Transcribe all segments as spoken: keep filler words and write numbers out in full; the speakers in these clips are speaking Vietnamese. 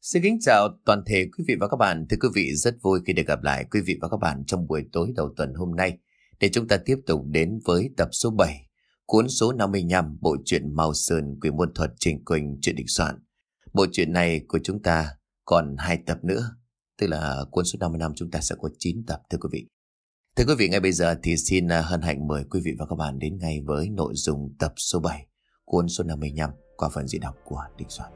Xin kính chào toàn thể quý vị và các bạn. Thưa quý vị, rất vui khi được gặp lại quý vị và các bạn trong buổi tối đầu tuần hôm nay để chúng ta tiếp tục đến với tập số bảy, cuốn số năm mươi lăm, bộ truyện Mao Sơn Quỷ Môn Thuật Trình Quỳnh truyện định soạn. Bộ truyện này của chúng ta còn hai tập nữa, tức là cuốn số năm mươi lăm chúng ta sẽ có chín tập thưa quý vị. Thưa quý vị, ngay bây giờ thì xin hân hạnh mời quý vị và các bạn đến ngay với nội dung tập số bảy, cuốn số năm mươi lăm qua phần diễn đọc của định soạn.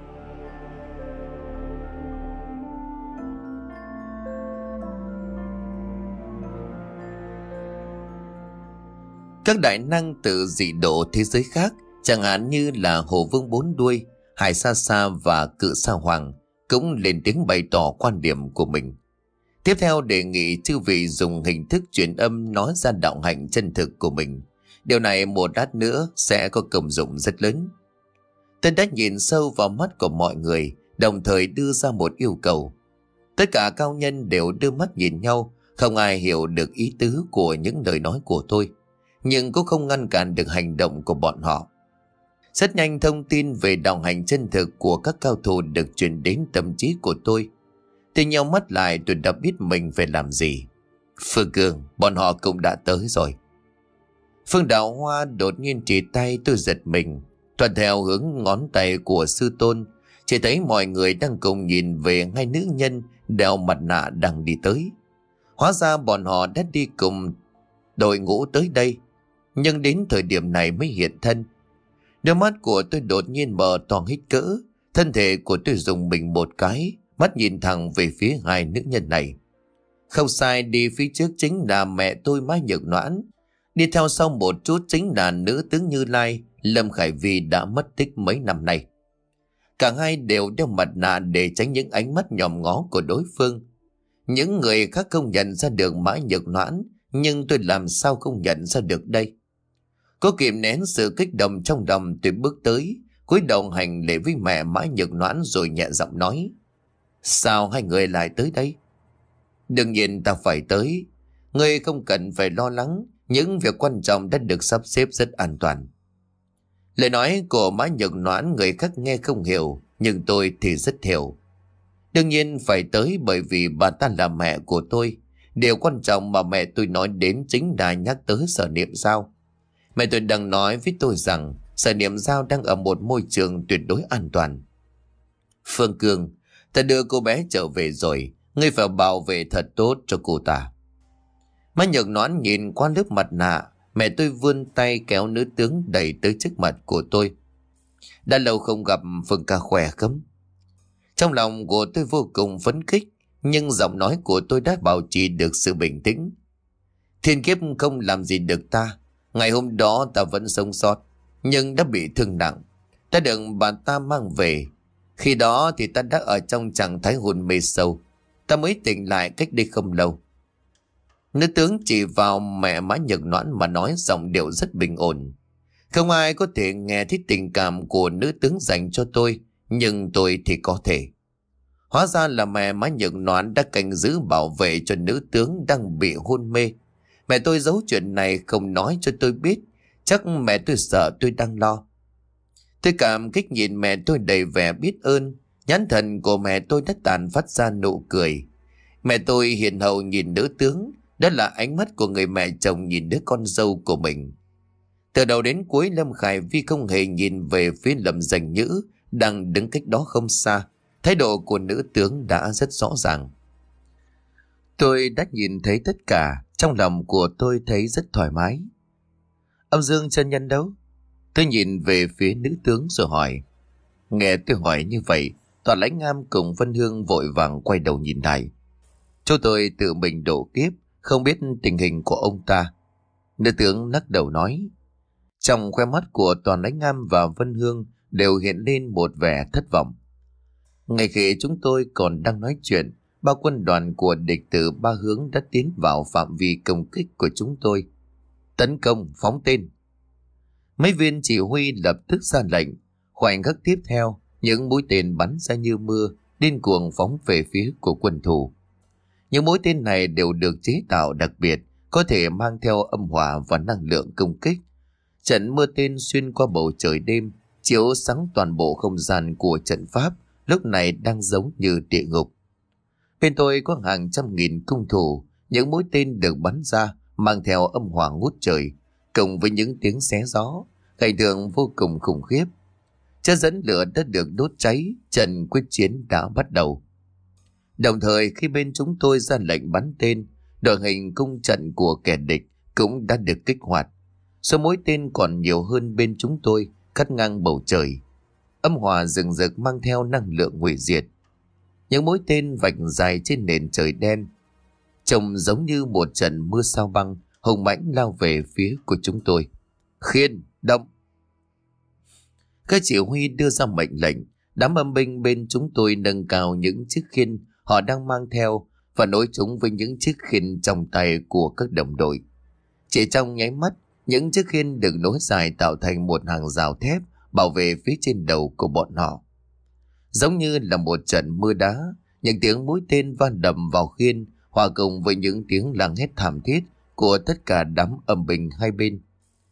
Các đại năng từ dị độ thế giới khác, chẳng hạn như là Hồ Vương Bốn Đuôi, Hải Sa Sa và Cự Sa Hoàng, cũng lên tiếng bày tỏ quan điểm của mình. Tiếp theo đề nghị chư vị dùng hình thức truyền âm nói ra đạo hạnh chân thực của mình. Điều này một lát nữa sẽ có công dụng rất lớn. Tôi đã nhìn sâu vào mắt của mọi người, đồng thời đưa ra một yêu cầu. Tất cả cao nhân đều đưa mắt nhìn nhau, không ai hiểu được ý tứ của những lời nói của tôi, nhưng cũng không ngăn cản được hành động của bọn họ. Rất nhanh thông tin về đạo hành chân thực của các cao thủ được truyền đến tâm trí của tôi. Tôi nhau mắt lại, tôi đã biết mình phải làm gì. Phương Cương, bọn họ cũng đã tới rồi. Phương Đạo Hoa đột nhiên chỉ tay, tôi giật mình. Thuận theo hướng ngón tay của sư tôn, chỉ thấy mọi người đang cùng nhìn về hai nữ nhân đeo mặt nạ đang đi tới. Hóa ra bọn họ đã đi cùng đội ngũ tới đây, nhưng đến thời điểm này mới hiện thân. Đôi mắt của tôi đột nhiên mở to hít cỡ, thân thể của tôi rùng mình một cái, mắt nhìn thẳng về phía hai nữ nhân này. Không sai, đi phía trước chính là mẹ tôi Mai Nhược Noãn, đi theo sau một chút chính là nữ tướng Như Lai, Lâm Khải Vi đã mất tích mấy năm nay. Cả hai đều đeo mặt nạ để tránh những ánh mắt nhòm ngó của đối phương. Những người khác không nhận ra được Mai Nhược Noãn, nhưng tôi làm sao không nhận ra được đây. Có kìm nén sự kích động trong lòng, tôi bước tới, cúi đầu hành lễ với mẹ Mai Nhược Noãn rồi nhẹ giọng nói: Sao hai người lại tới đây? Đương nhiên ta phải tới. Ngươi không cần phải lo lắng, những việc quan trọng đã được sắp xếp rất an toàn. Lời nói của Mai Nhược Noãn người khác nghe không hiểu, nhưng tôi thì rất hiểu. Đương nhiên phải tới bởi vì bà ta là mẹ của tôi. Điều quan trọng mà mẹ tôi nói đến chính là nhắc tới Sở Niệm Giao. Mẹ tôi đang nói với tôi rằng Sở Niệm Giao đang ở một môi trường tuyệt đối an toàn. Phương Cương, ta đưa cô bé trở về rồi, ngươi phải bảo vệ thật tốt cho cô ta. Mai Nhược Noãn nhìn qua lớp mặt nạ, mẹ tôi vươn tay kéo nữ tướng đẩy tới trước mặt của tôi. Đã lâu không gặp, Phương ca khỏe không? Trong lòng của tôi vô cùng phấn khích, nhưng giọng nói của tôi đã bảo trì được sự bình tĩnh. Thiên kiếp không làm gì được ta. Ngày hôm đó ta vẫn sống sót, nhưng đã bị thương nặng. Ta được bà ta mang về. Khi đó thì ta đã ở trong trạng thái hôn mê sâu. Ta mới tỉnh lại cách đây không lâu. Nữ tướng chỉ vào mẹ Mai Nhược Noãn mà nói giọng điệu rất bình ổn. Không ai có thể nghe thấy tình cảm của nữ tướng dành cho tôi, nhưng tôi thì có thể. Hóa ra là mẹ Mai Nhược Noãn đã canh giữ bảo vệ cho nữ tướng đang bị hôn mê. Mẹ tôi giấu chuyện này không nói cho tôi biết, chắc mẹ tôi sợ tôi đang lo. Tôi cảm kích nhìn mẹ tôi đầy vẻ biết ơn, nhãn thần của mẹ tôi đã tàn phát ra nụ cười. Mẹ tôi hiền hậu nhìn nữ tướng, đó là ánh mắt của người mẹ chồng nhìn đứa con dâu của mình. Từ đầu đến cuối Lâm Khải Vi không hề nhìn về phía Lâm Dành Nhữ đang đứng cách đó không xa. Thái độ của nữ tướng đã rất rõ ràng. Tôi đã nhìn thấy tất cả, trong lòng của tôi thấy rất thoải mái. Âm Dương chân nhân đâu? Tôi nhìn về phía nữ tướng rồi hỏi. Nghe tôi hỏi như vậy, Toàn Lãnh Ngam cùng Vân Hương vội vàng quay đầu nhìn lại. Chỗ tôi tự mình độ kiếp, không biết tình hình của ông ta. Nữ tướng lắc đầu nói. Trong khoe mắt của Toàn Lãnh Ngam và Vân Hương đều hiện lên một vẻ thất vọng. Ngay khi chúng tôi còn đang nói chuyện, ba quân đoàn của địch từ ba hướng đã tiến vào phạm vi công kích của chúng tôi. Tấn công, phóng tên. Mấy viên chỉ huy lập tức ra lệnh. Khoảnh khắc tiếp theo, những mũi tên bắn ra như mưa, điên cuồng phóng về phía của quân thù. Những mũi tên này đều được chế tạo đặc biệt, có thể mang theo âm hỏa và năng lượng công kích. Trận mưa tên xuyên qua bầu trời đêm, chiếu sáng toàn bộ không gian của trận pháp, lúc này đang giống như địa ngục. Bên tôi có hàng trăm nghìn cung thủ, những mũi tên được bắn ra mang theo âm hỏa ngút trời, cùng với những tiếng xé gió, cảnh tượng vô cùng khủng khiếp. Chất dẫn lửa đã được đốt cháy, trận quyết chiến đã bắt đầu. Đồng thời khi bên chúng tôi ra lệnh bắn tên, đội hình cung trận của kẻ địch cũng đã được kích hoạt. Số mũi tên còn nhiều hơn bên chúng tôi, cắt ngang bầu trời. Âm hỏa rừng rực mang theo năng lượng hủy diệt. Những mũi tên vạch dài trên nền trời đen, trông giống như một trận mưa sao băng hùng mãnh lao về phía của chúng tôi. Khiên, động! Các chỉ huy đưa ra mệnh lệnh. Đám âm binh bên chúng tôi nâng cao những chiếc khiên họ đang mang theo và nối chúng với những chiếc khiên trong tay của các đồng đội. Chỉ trong nháy mắt, những chiếc khiên được nối dài tạo thành một hàng rào thép bảo vệ phía trên đầu của bọn họ. Giống như là một trận mưa đá, những tiếng mũi tên van đầm vào khiên hòa cùng với những tiếng la hét thảm thiết của tất cả đám âm binh hai bên.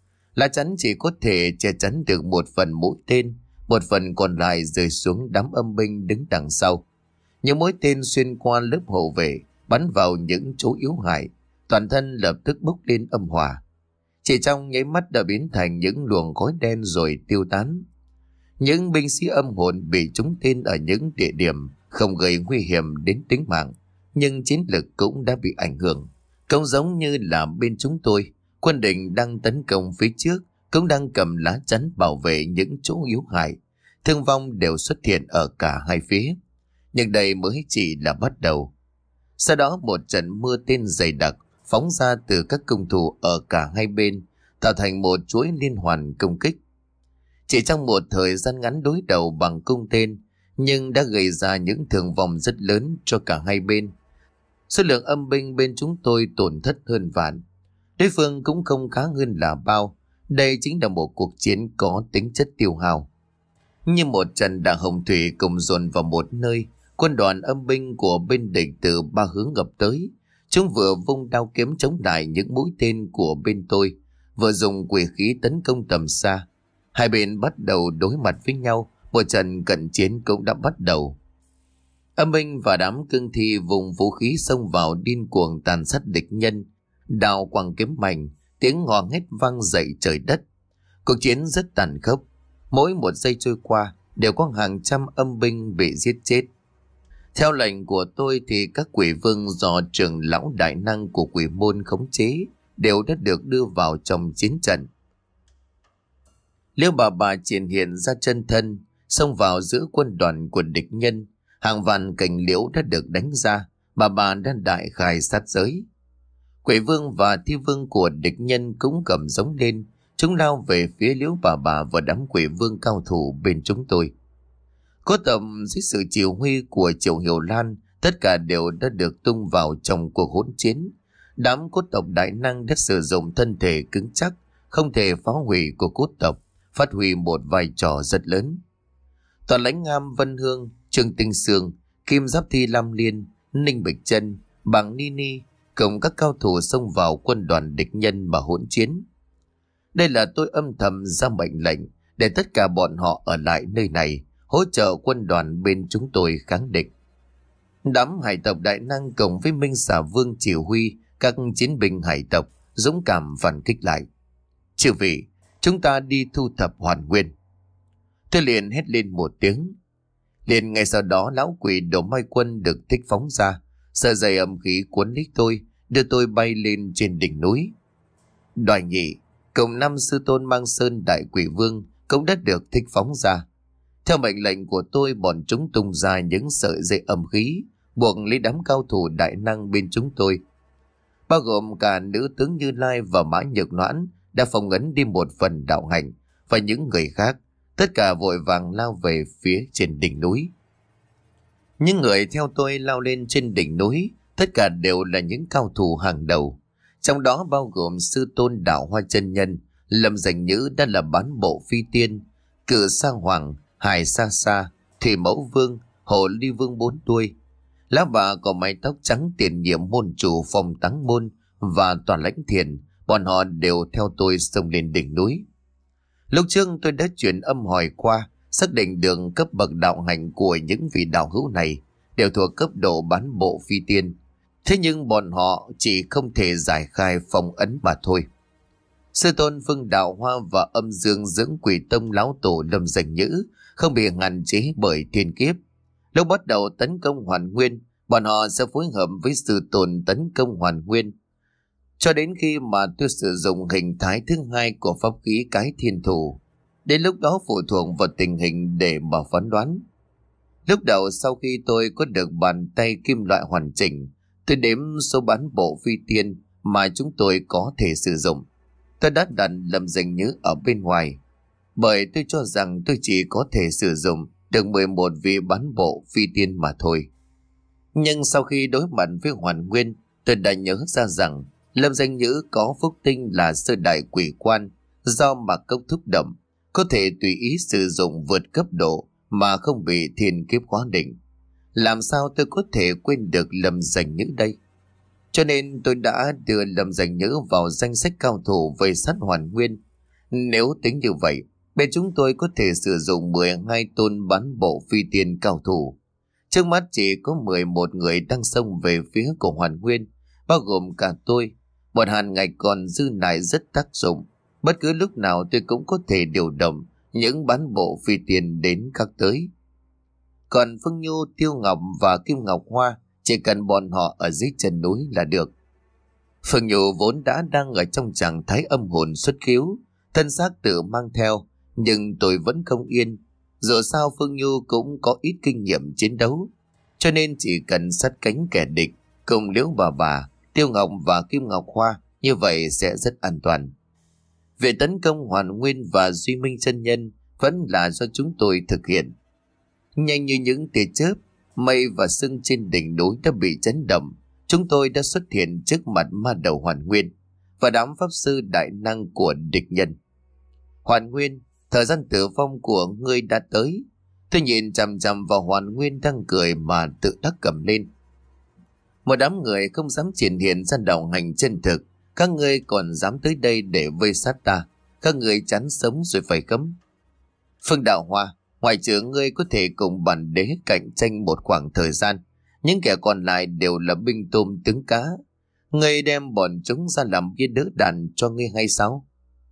Lá chắn chỉ có thể che chắn được một phần mũi tên, một phần còn lại rơi xuống đám âm binh đứng đằng sau. Những mũi tên xuyên qua lớp hộ vệ, bắn vào những chỗ yếu hại, toàn thân lập tức bốc lên âm hỏa. Chỉ trong nháy mắt đã biến thành những luồng khói đen rồi tiêu tán. Những binh sĩ âm hồn bị trúng tên ở những địa điểm không gây nguy hiểm đến tính mạng, nhưng chiến lực cũng đã bị ảnh hưởng. Cũng giống như là bên chúng tôi, quân địch đang tấn công phía trước cũng đang cầm lá chắn bảo vệ những chỗ yếu hại. Thương vong đều xuất hiện ở cả hai phía. Nhưng đây mới chỉ là bắt đầu. Sau đó một trận mưa tên dày đặc phóng ra từ các cung thủ ở cả hai bên, tạo thành một chuỗi liên hoàn công kích. Chỉ trong một thời gian ngắn đối đầu bằng cung tên, nhưng đã gây ra những thương vong rất lớn cho cả hai bên. Số lượng âm binh bên chúng tôi tổn thất hơn vạn. Đối phương cũng không khá hơn là bao. Đây chính là một cuộc chiến có tính chất tiêu hao. Như một trận đại hồng thủy cùng dồn vào một nơi, quân đoàn âm binh của bên địch từ ba hướng ập tới. Chúng vừa vung đao kiếm chống lại những mũi tên của bên tôi, vừa dùng quỷ khí tấn công tầm xa. Hai bên bắt đầu đối mặt với nhau, một trận cận chiến cũng đã bắt đầu. Âm binh và đám cương thi vùng vũ khí xông vào điên cuồng tàn sát địch nhân, đao quăng kiếm mạnh, tiếng hò hét vang dậy trời đất. Cuộc chiến rất tàn khốc, mỗi một giây trôi qua đều có hàng trăm âm binh bị giết chết. Theo lệnh của tôi thì các quỷ vương do trưởng lão đại năng của quỷ môn khống chế đều đã được đưa vào trong chiến trận. Liêu bà bà triển hiện ra chân thân, xông vào giữa quân đoàn của địch nhân. Hàng vạn cành liễu đã được đánh ra, bà bà đã đại khai sát giới. Quỷ vương và thi vương của địch nhân cũng cầm giống lên, chúng lao về phía Liễu bà bà và đám quỷ vương cao thủ bên chúng tôi. Có tầm dưới sự chỉ huy của Triệu Hiểu Lan, tất cả đều đã được tung vào trong cuộc hỗn chiến. Đám cốt tộc đại năng đã sử dụng thân thể cứng chắc, không thể phá hủy của cốt tộc, phát huy một vai trò rất lớn. Toàn lãnh Ngam Vân Hương, Trương Tinh Sương, Kim Giáp Thi Lam Liên, Ninh Bịch Chân, Bàng Ni Ni cùng các cao thủ xông vào quân đoàn địch nhân mà hỗn chiến. Đây là tôi âm thầm ra mệnh lệnh để tất cả bọn họ ở lại nơi này, hỗ trợ quân đoàn bên chúng tôi kháng địch. Đám hải tộc đại năng cùng với Minh Xà Vương chỉ huy các chiến binh hải tộc dũng cảm phản kích lại. Chư vị, chúng ta đi thu thập hoàn nguyên. Tôi liền hét lên một tiếng. Liền ngay sau đó lão quỷ Đồ Mai Quân được thích phóng ra, sợi dây âm khí cuốn lấy tôi, đưa tôi bay lên trên đỉnh núi. Đoài Nhị cùng năm sư tôn Mang Sơn đại quỷ vương cũng đã được thích phóng ra. Theo mệnh lệnh của tôi, bọn chúng tung ra những sợi dây âm khí, buộc lấy đám cao thủ đại năng bên chúng tôi, bao gồm cả nữ tướng Như Lai và Mã Nhược Noãn đã phong ấn đi một phần đạo hạnh, và những người khác, tất cả vội vàng lao về phía trên đỉnh núi. Những người theo tôi lao lên trên đỉnh núi, tất cả đều là những cao thủ hàng đầu, trong đó bao gồm sư tôn Đạo Hoa Chân Nhân, Lâm Danh Nhữ đã là bán bộ phi tiên, Cự Sa Hoàng, Hải Sa Sa, Thủy Mẫu Vương, Hồ Ly Vương bốn đuôi, Lá Bà có mái tóc trắng tiền nhiệm môn chủ Phong Táng Môn và Toàn Lãnh Thiền. Bọn họ đều theo tôi xông lên đỉnh núi. Lúc trước tôi đã chuyển âm hỏi qua, xác định được cấp bậc đạo hành của những vị đạo hữu này đều thuộc cấp độ bán bộ phi tiên. Thế nhưng bọn họ chỉ không thể giải khai phong ấn mà thôi. Sư tôn Phương Đạo Hoa và âm dương dưỡng quỷ tông lão tổ Lâm Danh Nhữ không bị hạn chế bởi thiên kiếp. Lúc bắt đầu tấn công Hoàn Nguyên, bọn họ sẽ phối hợp với sư tôn tấn công Hoàn Nguyên, cho đến khi mà tôi sử dụng hình thái thứ hai của pháp khí cái thiên thủ. Đến lúc đó phụ thuộc vào tình hình để mà phán đoán. Lúc đầu sau khi tôi có được bàn tay kim loại hoàn chỉnh, tôi đếm số bán bộ phi tiên mà chúng tôi có thể sử dụng. Tôi đã đặt Lâm Danh Nhữ ở bên ngoài, bởi tôi cho rằng tôi chỉ có thể sử dụng được mười một vị bán bộ phi tiên mà thôi. Nhưng sau khi đối mặt với Hoàn Nguyên, tôi đã nhớ ra rằng Lâm Danh Nhữ có phúc tinh là sơ đại quỷ quan do Mạc Cốc thúc động, có thể tùy ý sử dụng vượt cấp độ mà không bị thiên kiếp khóa định. Làm sao tôi có thể quên được Lâm Danh Nhữ đây? Cho nên tôi đã đưa Lâm Danh Nhữ vào danh sách cao thủ vây sát Hoàn Nguyên. Nếu tính như vậy, bên chúng tôi có thể sử dụng mười hai tôn bán bộ phi tiên cao thủ. Trước mắt chỉ có mười một người đang xông về phía của Hoàn Nguyên, bao gồm cả tôi. Một hàn ngạch còn dư lại rất tác dụng. Bất cứ lúc nào tôi cũng có thể điều động những bán bộ phi tiên đến các tới. Còn Phương Nhu, Tiêu Ngọc và Kim Ngọc Hoa chỉ cần bọn họ ở dưới chân núi là được. Phương Nhu vốn đã đang ở trong trạng thái âm hồn xuất khiếu, thân xác tự mang theo, nhưng tôi vẫn không yên. Dù sao Phương Nhu cũng có ít kinh nghiệm chiến đấu, cho nên chỉ cần sát cánh kẻ địch cùng Liễu Bà Bà, Tiêu Ngọc và Kim Ngọc Hoa, như vậy sẽ rất an toàn. Về tấn công Hoàn Nguyên và Duy Minh chân nhân vẫn là do chúng tôi thực hiện. Nhanh như những tia chớp, mây và sương trên đỉnh núi đã bị chấn động. Chúng tôi đã xuất hiện trước mặt ma đầu Hoàn Nguyên và đám pháp sư đại năng của địch nhân. Hoàn Nguyên, thời gian tử vong của ngươi đã tới. Tôi nhìn chằm chằm vào Hoàn Nguyên đang cười mà tự đắc cầm lên. Một đám người không dám triển hiện ra đạo hành chân thực. Các ngươi còn dám tới đây để vây sát ta. Các ngươi chán sống rồi phải cấm. Phương Đạo Hoa, ngoại trừ ngươi có thể cùng bản đế cạnh tranh một khoảng thời gian, những kẻ còn lại đều là binh tôm trứng cá. Ngươi đem bọn chúng ra làm bia đỡ đàn cho ngươi hay sao?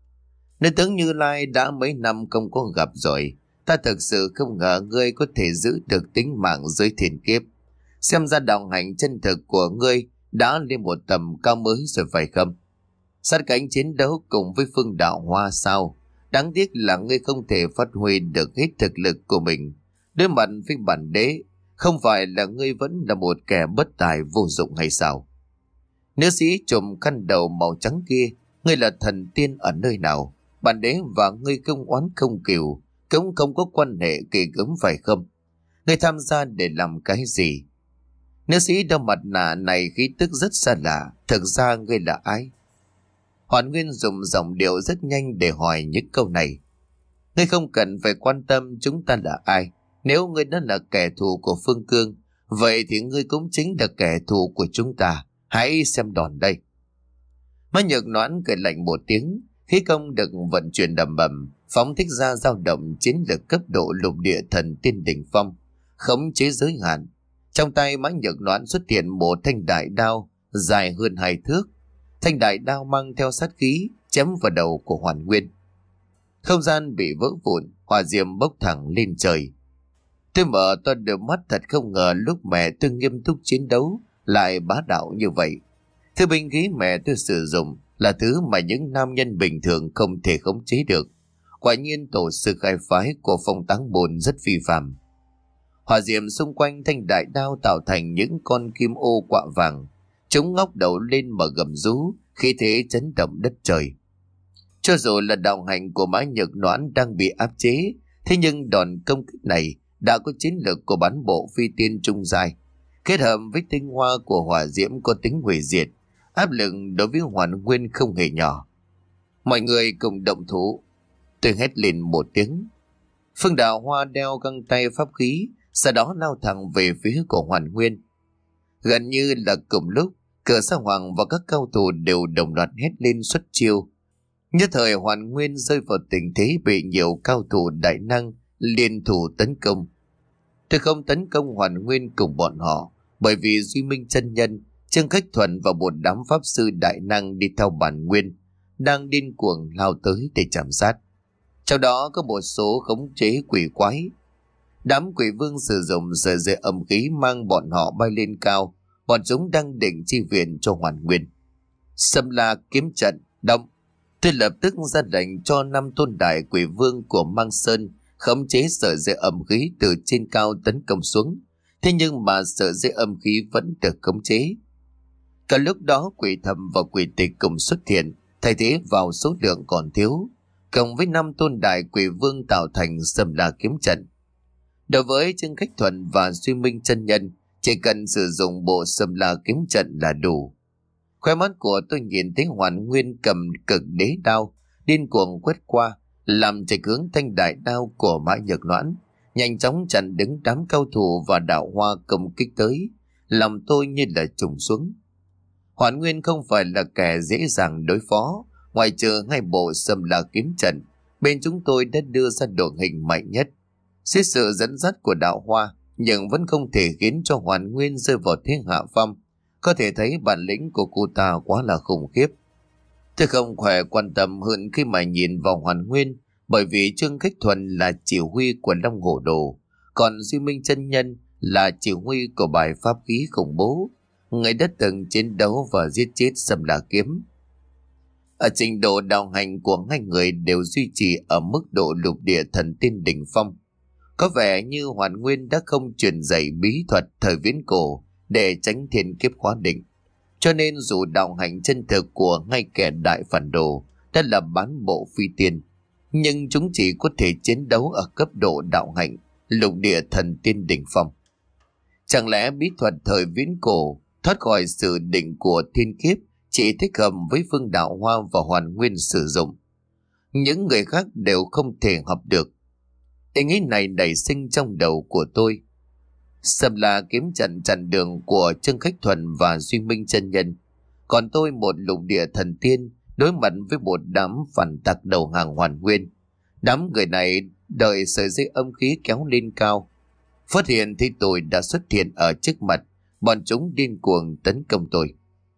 Nữ tướng Như Lai đã mấy năm không có gặp rồi. Ta thực sự không ngờ ngươi có thể giữ được tính mạng dưới thiên kiếp. Xem ra đạo hành chân thực của ngươi đã lên một tầm cao mới rồi phải không? Sát cánh chiến đấu cùng với Phương Đạo Hoa sao? Đáng tiếc là ngươi không thể phát huy được hết thực lực của mình. Đối mặt với bản đế, không phải là ngươi vẫn là một kẻ bất tài vô dụng hay sao? Nữ sĩ trùm khăn đầu màu trắng kia, ngươi là thần tiên ở nơi nào? Bản đế và ngươi không oán không cừu, cũng không có quan hệ kỳ cấm phải không? Ngươi tham gia để làm cái gì? Nữ sĩ đeo mặt nạ này khí tức rất xa lạ, thực ra ngươi là ai? Hoàn Nguyên dùng giọng điệu rất nhanh để hỏi những câu này. Ngươi không cần phải quan tâm chúng ta là ai. Nếu ngươi đã là kẻ thù của Phương Cương, vậy thì ngươi cũng chính là kẻ thù của chúng ta. Hãy xem đòn đây. Má Nhược Noãn cười lạnh một tiếng, khí công được vận chuyển đầm bầm, phóng thích ra dao động chiến lược cấp độ lục địa thần tiên đỉnh phong, khống chế giới hạn. Trong tay Má Nhược Noãn xuất hiện một thanh đại đao dài hơn hai thước. Thanh đại đao mang theo sát khí chém vào đầu của Hoàn Nguyên. Không gian bị vỡ vụn, hỏa diệm bốc thẳng lên trời. Tôi mở to đôi mắt, thật không ngờ lúc mẹ tôi nghiêm túc chiến đấu lại bá đạo như vậy. Thứ binh khí mẹ tôi sử dụng là thứ mà những nam nhân bình thường không thể khống chế được. Quả nhiên tổ sư khai phái của Phong Táng Bồn rất phi phàm. Hỏa diệm xung quanh thanh đại đao tạo thành những con kim ô quạ vàng. Chúng ngóc đầu lên mà gầm rú, khí thế chấn động đất trời. Cho dù là đạo hành của Mã Nhược Noãn đang bị áp chế, thế nhưng đòn công kích này đã có chiến lược của bán bộ phi tiên trung giai, kết hợp với tinh hoa của hỏa diễm có tính hủy diệt, áp lực đối với Hoàn Nguyên không hề nhỏ. Mọi người cùng động thủ. Tôi hét lên một tiếng. Phương Đạo Hoa đeo găng tay pháp khí, sau đó lao thẳng về phía của Hoàn Nguyên. Gần như là cùng lúc, Cửa Sa Hoàng và các cao thủ đều đồng loạt hét lên xuất chiêu. Nhất thời Hoàn Nguyên rơi vào tình thế bị nhiều cao thủ đại năng liên thủ tấn công. Tôi không tấn công Hoàn Nguyên cùng bọn họ, bởi vì Duy Minh chân nhân, Trương Khách Thuần và một đám pháp sư đại năng đi theo bản nguyên đang điên cuồng lao tới để chạm sát. Trong đó có một số khống chế quỷ quái. Đám quỷ vương sử dụng sợi dây âm khí mang bọn họ bay lên cao. Bọn chúng đang định chi viện cho Hoàn Nguyên. Xâm La kiếm trận động. Tôi lập tức ra lệnh cho năm tôn đại quỷ vương của Mang Sơn khống chế sợi dây âm khí từ trên cao tấn công xuống. Thế nhưng mà sợi dây âm khí vẫn được khống chế. Cả lúc đó quỷ thầm và quỷ tịch cùng xuất hiện, thay thế vào số lượng còn thiếu, cộng với năm tôn đại quỷ vương tạo thành Xâm La kiếm trận. Đối với Trương Khách Thuần và Duy Minh chân nhân, chỉ cần sử dụng bộ Xâm La kiếm trận là đủ. Khóe mắt của tôi nhìn thấy Hoàn Nguyên cầm cực đế đao, điên cuồng quét qua, làm chạy hướng thanh đại đao của Mã Nhược Noãn, nhanh chóng chặn đứng đám cao thủ và đạo hoa công kích tới, làm tôi như là trùng xuống. Hoàn Nguyên không phải là kẻ dễ dàng đối phó, ngoài trừ hai bộ Xâm La kiếm trận, bên chúng tôi đã đưa ra đội hình mạnh nhất. Dưới sự dẫn dắt của đạo hoa, nhưng vẫn không thể khiến cho Hoàn Nguyên rơi vào thế hạ phong. Có thể thấy bản lĩnh của cô ta quá là khủng khiếp. Tôi không khỏe quan tâm hơn khi mà nhìn vào Hoàn Nguyên, bởi vì Trương Khách Thuần là chỉ huy của Long Hổ Đồ, còn Duy Minh chân nhân là chỉ huy của bài pháp khí khủng bố, người đã từng chiến đấu và giết chết Xâm La kiếm. Ở trình độ đạo hành của hai người đều duy trì ở mức độ lục địa thần tiên đỉnh phong. Có vẻ như Hoàn Nguyên đã không truyền dạy bí thuật thời viễn cổ để tránh thiên kiếp khóa định. Cho nên dù đạo hành chân thực của ngay kẻ đại phản đồ đã là bán bộ phi tiên, nhưng chúng chỉ có thể chiến đấu ở cấp độ đạo hành lục địa thần tiên đỉnh phong. Chẳng lẽ bí thuật thời viễn cổ thoát khỏi sự định của thiên kiếp chỉ thích hợp với Phương Đạo Hoa và Hoàn Nguyên sử dụng? Những người khác đều không thể học được. Ý nghĩ này nảy sinh trong đầu của tôi. Xâm La kiếm trận chặn đường của Trương Khách Thuần và Duy Minh chân nhân, còn tôi một lục địa thần tiên đối mặt với một đám phản tặc đầu hàng Hoàn Nguyên. Đám người này đợi sợi dây âm khí kéo lên cao, phát hiện thì tôi đã xuất hiện ở trước mặt, bọn chúng điên cuồng tấn công tôi.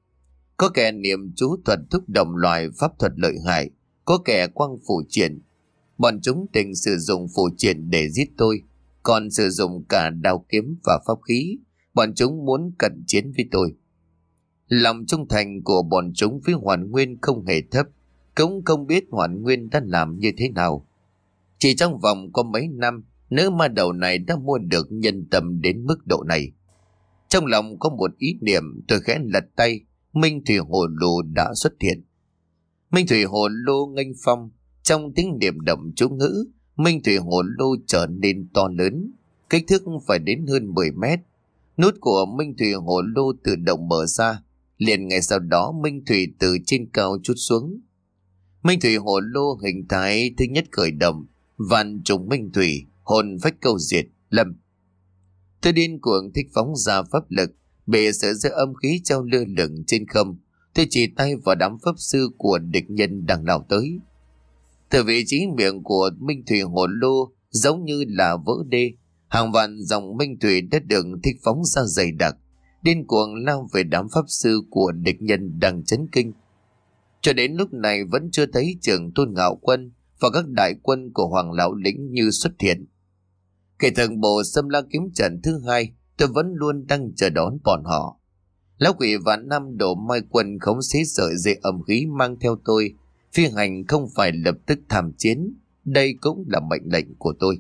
Có kẻ niệm chú thuật thúc động loại pháp thuật lợi hại, có kẻ quăng phù triển. Bọn chúng định sử dụng phù triển để giết tôi, còn sử dụng cả đao kiếm và pháp khí. Bọn chúng muốn cận chiến với tôi. Lòng trung thành của bọn chúng với Hoàn Nguyên không hề thấp, cũng không biết Hoàn Nguyên đã làm như thế nào. Chỉ trong vòng có mấy năm, nữ ma đầu này đã mua được nhân tâm đến mức độ này. Trong lòng có một ý niệm, tôi khẽ lật tay, Minh Thủy Hồ Lô đã xuất hiện. Minh Thủy Hồ Lô nghênh phong, trong tiếng niệm động chú ngữ, Minh Thủy Hồ Lô trở nên to lớn, kích thước phải đến hơn mười mét. Nút của Minh Thủy Hồ Lô tự động mở ra, liền ngay sau đó Minh Thủy từ trên cao trút xuống. Minh Thủy Hồ Lô hình thái thứ nhất khởi động, vạn trùng Minh Thủy, hồn phách câu diệt, lâm. Tôi điên cuồng thích phóng ra pháp lực, bị sợi dây âm khí treo lơ lửng trên không. Tôi chỉ tay vào đám pháp sư của địch nhân đang lao tới. Từ vị trí miệng của Minh Thủy Hồ Lô giống như là vỡ đê, hàng vạn dòng Minh Thủy đã được thích phóng ra dày đặc, điên cuồng lao về đám pháp sư của địch nhân đang chấn kinh. Cho đến lúc này vẫn chưa thấy Trường Tôn Ngạo Quân và các đại quân của Hoàng Lão Lĩnh như xuất hiện. Kể thần bộ Xâm La kiếm trận thứ hai, tôi vẫn luôn đang chờ đón bọn họ. Lão quỷ vạn năm đổ mai quân khống chế sợi dây âm khí mang theo tôi. Phi hành không phải lập tức tham chiến, đây cũng là mệnh lệnh của tôi.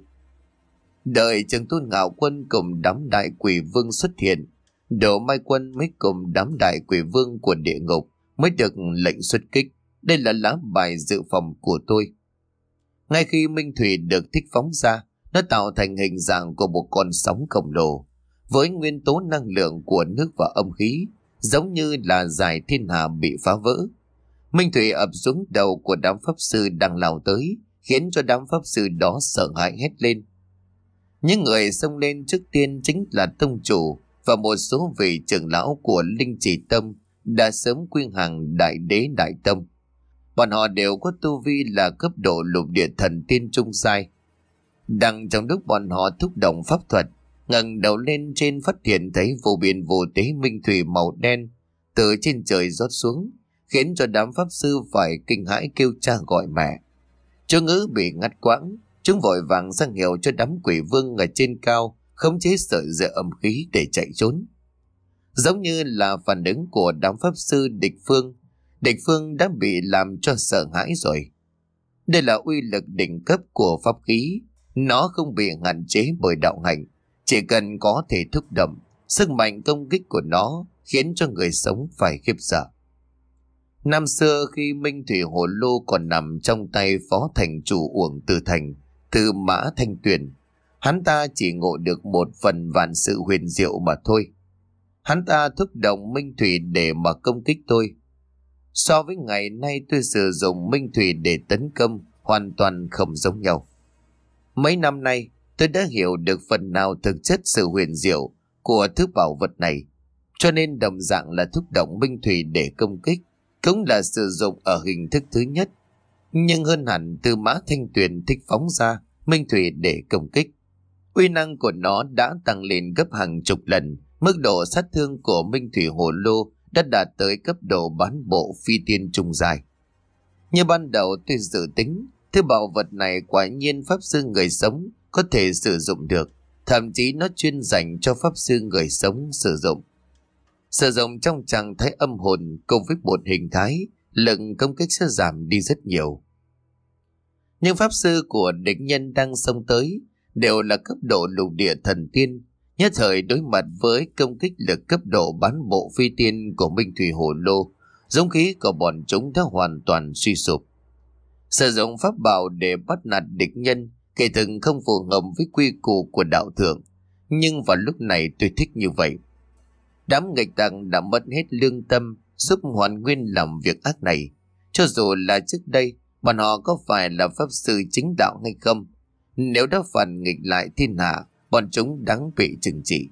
Đợi Trường Tôn Ngạo Quân cùng đám đại quỷ vương xuất hiện, Đỗ Mai Quân mới cùng đám đại quỷ vương của địa ngục mới được lệnh xuất kích. Đây là lá bài dự phòng của tôi. Ngay khi Minh Thủy được thích phóng ra, nó tạo thành hình dạng của một con sóng khổng lồ, với nguyên tố năng lượng của nước và âm khí, giống như là giải thiên hà bị phá vỡ. Minh Thủy ập xuống đầu của đám pháp sư đang lao tới, khiến cho đám pháp sư đó sợ hãi hét lên. Những người xông lên trước tiên chính là tông chủ và một số vị trưởng lão của Linh Chỉ Tông đã sớm quy hàng đại đế đại tông. Bọn họ đều có tu vi là cấp độ lục địa thần tiên trung giai. Đang trong lúc bọn họ thúc động pháp thuật, ngẩng đầu lên trên phát hiện thấy vô biên vô tế minh thủy màu đen từ trên trời rót xuống, khiến cho đám pháp sư phải kinh hãi kêu cha gọi mẹ. Chú ngữ bị ngắt quãng, chúng vội vàng ra hiệu cho đám quỷ vương ở trên cao khống chế sợi dây âm khí để chạy trốn. Giống như là phản ứng của đám pháp sư địch phương, địch phương đã bị làm cho sợ hãi rồi. Đây là uy lực đỉnh cấp của pháp khí, nó không bị hạn chế bởi đạo hạnh, chỉ cần có thể thúc động, sức mạnh công kích của nó khiến cho người sống phải khiếp sợ. Năm xưa khi Minh Thủy Hồ Lô còn nằm trong tay phó thành chủ Uổng Từ Thành, Tư Mã Thanh Tuyền, hắn ta chỉ ngộ được một phần vạn sự huyền diệu mà thôi. Hắn ta thúc động Minh Thủy để mà công kích tôi. So với ngày nay tôi sử dụng Minh Thủy để tấn công hoàn toàn không giống nhau. Mấy năm nay tôi đã hiểu được phần nào thực chất sự huyền diệu của thứ bảo vật này, cho nên đồng dạng là thúc động Minh Thủy để công kích cũng là sử dụng ở hình thức thứ nhất. Nhưng hơn hẳn Tư Mã Thanh Tuyền thích phóng ra Minh Thủy để công kích. Uy năng của nó đã tăng lên gấp hàng chục lần, mức độ sát thương của Minh Thủy Hồ Lô đã đạt tới cấp độ bán bộ phi tiên trung dài. Như ban đầu tôi dự tính, thứ bảo vật này quả nhiên pháp sư người sống có thể sử dụng được, thậm chí nó chuyên dành cho pháp sư người sống sử dụng. Sử dụng trong trạng thái âm hồn cùng với một hình thái, lực công kích sẽ giảm đi rất nhiều. Nhưng pháp sư của địch nhân đang xông tới đều là cấp độ lục địa thần tiên, nhất thời đối mặt với công kích lực cấp độ bán bộ phi tiên của Minh Thủy Hồ Lô, dũng khí của bọn chúng đã hoàn toàn suy sụp. Sử dụng pháp bảo để bắt nạt địch nhân kể từng không phù hợp với quy củ của đạo thượng, nhưng vào lúc này tôi thích như vậy. Đám nghịch tặc đã mất hết lương tâm giúp Hoàn Nguyên làm việc ác này. Cho dù là trước đây bọn họ có phải là pháp sư chính đạo hay không, nếu đã phản nghịch lại thiên hạ, bọn chúng đáng bị trừng trị.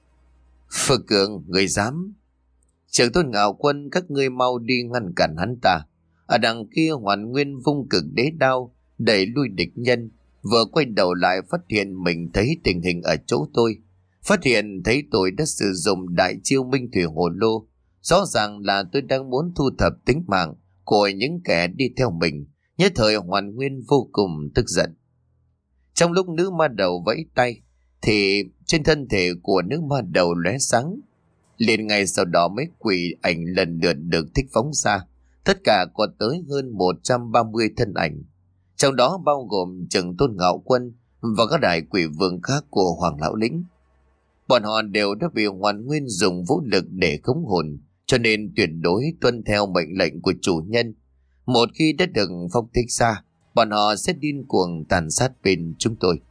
Phật Cường, người dám? Trưởng Tôn Ngạo Quân, các ngươi mau đi ngăn cản hắn ta. Ở đằng kia Hoàn Nguyên vung cực đế đao đẩy lui địch nhân, vừa quay đầu lại phát hiện mình thấy tình hình ở chỗ tôi. Phát hiện thấy tôi đã sử dụng đại chiêu Minh Thủy Hồ Lô. Rõ ràng là tôi đang muốn thu thập tính mạng của những kẻ đi theo mình. Nhất thời Hoàn Nguyên vô cùng tức giận. Trong lúc nữ ma đầu vẫy tay thì trên thân thể của nữ ma đầu lóe sáng. Liền ngay sau đó mấy quỷ ảnh lần lượt được thích phóng ra. Tất cả có tới hơn một trăm ba mươi thân ảnh, trong đó bao gồm Trưởng Tôn Ngạo Quân và các đại quỷ vương khác của Hoàng Lão Lĩnh. Bọn họ đều đã bị Hoàn Nguyên dùng vũ lực để khống hồn, cho nên tuyệt đối tuân theo mệnh lệnh của chủ nhân. Một khi đã được phong thích ra, bọn họ sẽ điên cuồng tàn sát bên chúng tôi.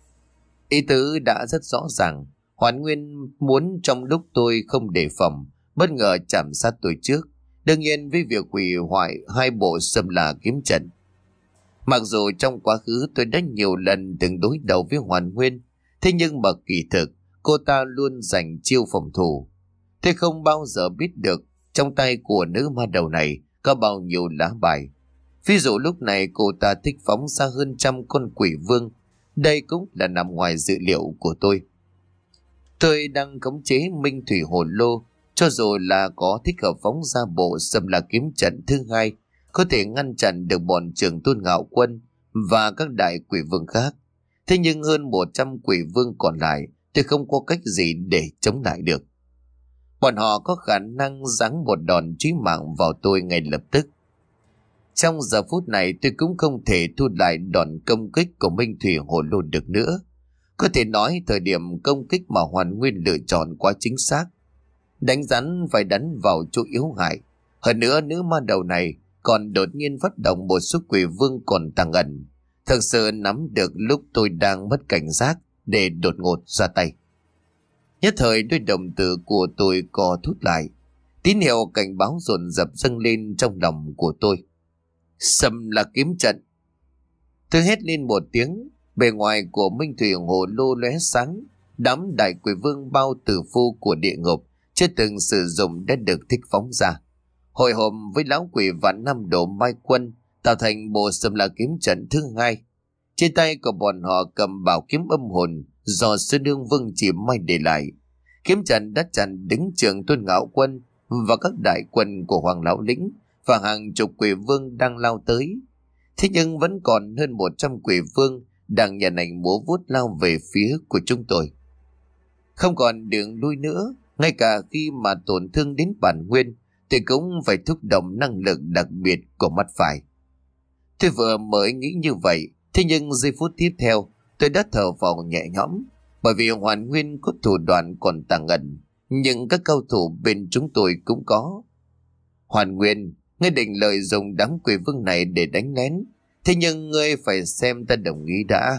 Ý tứ đã rất rõ ràng. Hoàn Nguyên muốn trong lúc tôi không đề phòng, bất ngờ chạm sát tôi trước. Đương nhiên với việc hủy hoại hai bộ Sâm La kiếm trận. Mặc dù trong quá khứ tôi đã nhiều lần từng đối đầu với Hoàn Nguyên, thế nhưng mà kỳ thực cô ta luôn giành chiêu phòng thủ. Tôi không bao giờ biết được trong tay của nữ ma đầu này có bao nhiêu lá bài. Ví dụ lúc này cô ta thích phóng ra hơn trăm con quỷ vương. Đây cũng là nằm ngoài dự liệu của tôi. Tôi đang khống chế Minh Thủy Hồ Lô, cho dù là có thích hợp phóng ra bộ Sâm La kiếm trận thứ hai, có thể ngăn chặn được bọn Trưởng Tôn Ngạo Quân và các đại quỷ vương khác. Thế nhưng hơn một trăm quỷ vương còn lại tôi không có cách gì để chống lại được. Bọn họ có khả năng giáng một đòn chí mạng vào tôi ngay lập tức. Trong giờ phút này tôi cũng không thể thu lại đòn công kích của Minh Thủy Hồ Lô được nữa. Có thể nói thời điểm công kích mà Hoàn Nguyên lựa chọn quá chính xác. Đánh rắn phải đánh vào chỗ yếu hại. Hơn nữa nữ ma đầu này còn đột nhiên phát động một số quỷ vương còn tàng ẩn. Thật sự nắm được lúc tôi đang mất cảnh giác để đột ngột ra tay. Nhất thời đôi đồng tử của tôi co thút lại. Tín hiệu cảnh báo dồn dập dâng lên trong lòng của tôi. Sâm La kiếm trận. Tôi hét lên một tiếng. Bề ngoài của Minh Thủy Hồ Lô lóe sáng. Đám đại quỷ vương bao tử phu của địa ngục chưa từng sử dụng đã được thích phóng ra. Hội họp với lão quỷ vạn năm độ mai quân tạo thành bộ Sâm La kiếm trận thứ hai. Trên tay của bọn họ cầm bảo kiếm âm hồn do sư nương Vương Chỉ Mai để lại. Kiếm trận đã chặn đứng trường Tôn Ngạo Quân và các đại quân của Hoàng Lão Lĩnh và hàng chục quỷ vương đang lao tới. Thế nhưng vẫn còn hơn một trăm quỷ vương đang nhàn ảnh múa vuốt lao về phía của chúng tôi. Không còn đường lui nữa, ngay cả khi mà tổn thương đến bản nguyên thì cũng phải thúc động năng lực đặc biệt của mắt phải. Tôi vừa mới nghĩ như vậy, thế nhưng giây phút tiếp theo tôi đã thở phào nhẹ nhõm, bởi vì Hoàn Nguyên có thủ đoạn còn tàng ẩn, nhưng các cao thủ bên chúng tôi cũng có. Hoàn Nguyên, ngươi định lợi dụng đám quỷ vương này để đánh lén, thế nhưng ngươi phải xem ta đồng ý đã.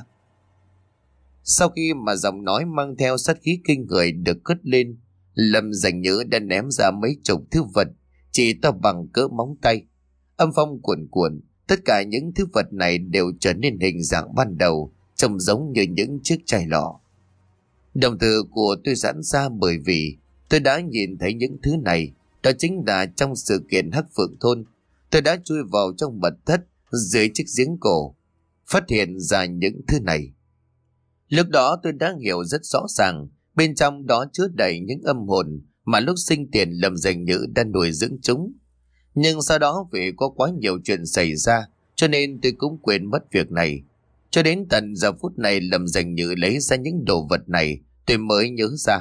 Sau khi mà giọng nói mang theo sát khí kinh người được cất lên, Lâm Dành Nhữ đã ném ra mấy chục thứ vật chỉ to bằng cỡ móng tay. Âm phong cuồn cuộn, tất cả những thứ vật này đều trở nên hình dạng ban đầu, trông giống như những chiếc chai lọ. Đồng tử của tôi giãn ra bởi vì tôi đã nhìn thấy những thứ này. Đó chính là trong sự kiện Hắc Phượng Thôn, tôi đã chui vào trong mật thất dưới chiếc giếng cổ, phát hiện ra những thứ này. Lúc đó tôi đã hiểu rất rõ ràng, bên trong đó chứa đầy những âm hồn mà lúc sinh tiền Lâm Dành Nhữ đã nuôi dưỡng chúng. Nhưng sau đó vì có quá nhiều chuyện xảy ra, cho nên tôi cũng quên mất việc này. Cho đến tận giờ phút này Lâm Dành Nhữ lấy ra những đồ vật này, tôi mới nhớ ra.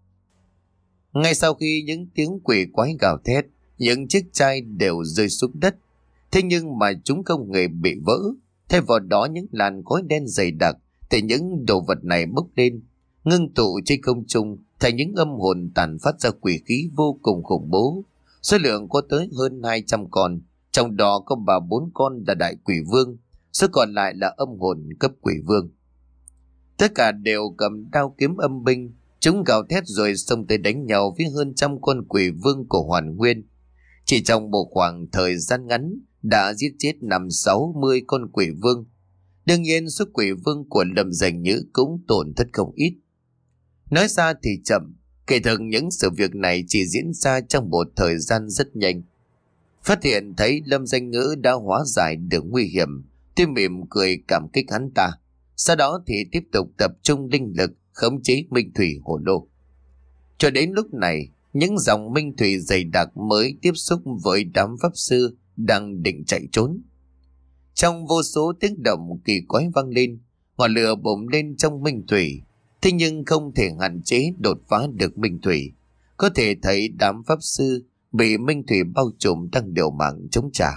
Ngay sau khi những tiếng quỷ quái gào thét, những chiếc chai đều rơi xuống đất. Thế nhưng mà chúng không hề bị vỡ. Thay vào đó những làn khói đen dày đặc thì những đồ vật này bốc lên, ngưng tụ trên không trung thành những âm hồn tàn phát ra quỷ khí vô cùng khủng bố. Số lượng có tới hơn hai trăm con, trong đó có ba bốn con là đại quỷ vương, số còn lại là âm hồn cấp quỷ vương. Tất cả đều cầm đao kiếm âm binh, chúng gào thét rồi xông tới đánh nhau với hơn trăm con quỷ vương của Hoàn Nguyên. Chỉ trong một khoảng thời gian ngắn đã giết chết năm sáu mươi con quỷ vương. Đương nhiên số quỷ vương của Lâm Dành Nhữ cũng tổn thất không ít. Nói ra thì chậm, kể thực những sự việc này chỉ diễn ra trong một thời gian rất nhanh. Phát hiện thấy Lâm Dành Nhữ đã hóa giải được nguy hiểm, tôi mỉm cười cảm kích hắn ta. Sau đó thì tiếp tục tập trung linh lực khống chế minh thủy hồ lô. Cho đến lúc này, những dòng minh thủy dày đặc mới tiếp xúc với đám pháp sư đang định chạy trốn. Trong vô số tiếng động kỳ quái vang lên, ngọn lửa bùng lên trong minh thủy, thế nhưng không thể hạn chế đột phá được minh thủy. Có thể thấy đám pháp sư bị minh thủy bao trùm đang liều mạng chống trả.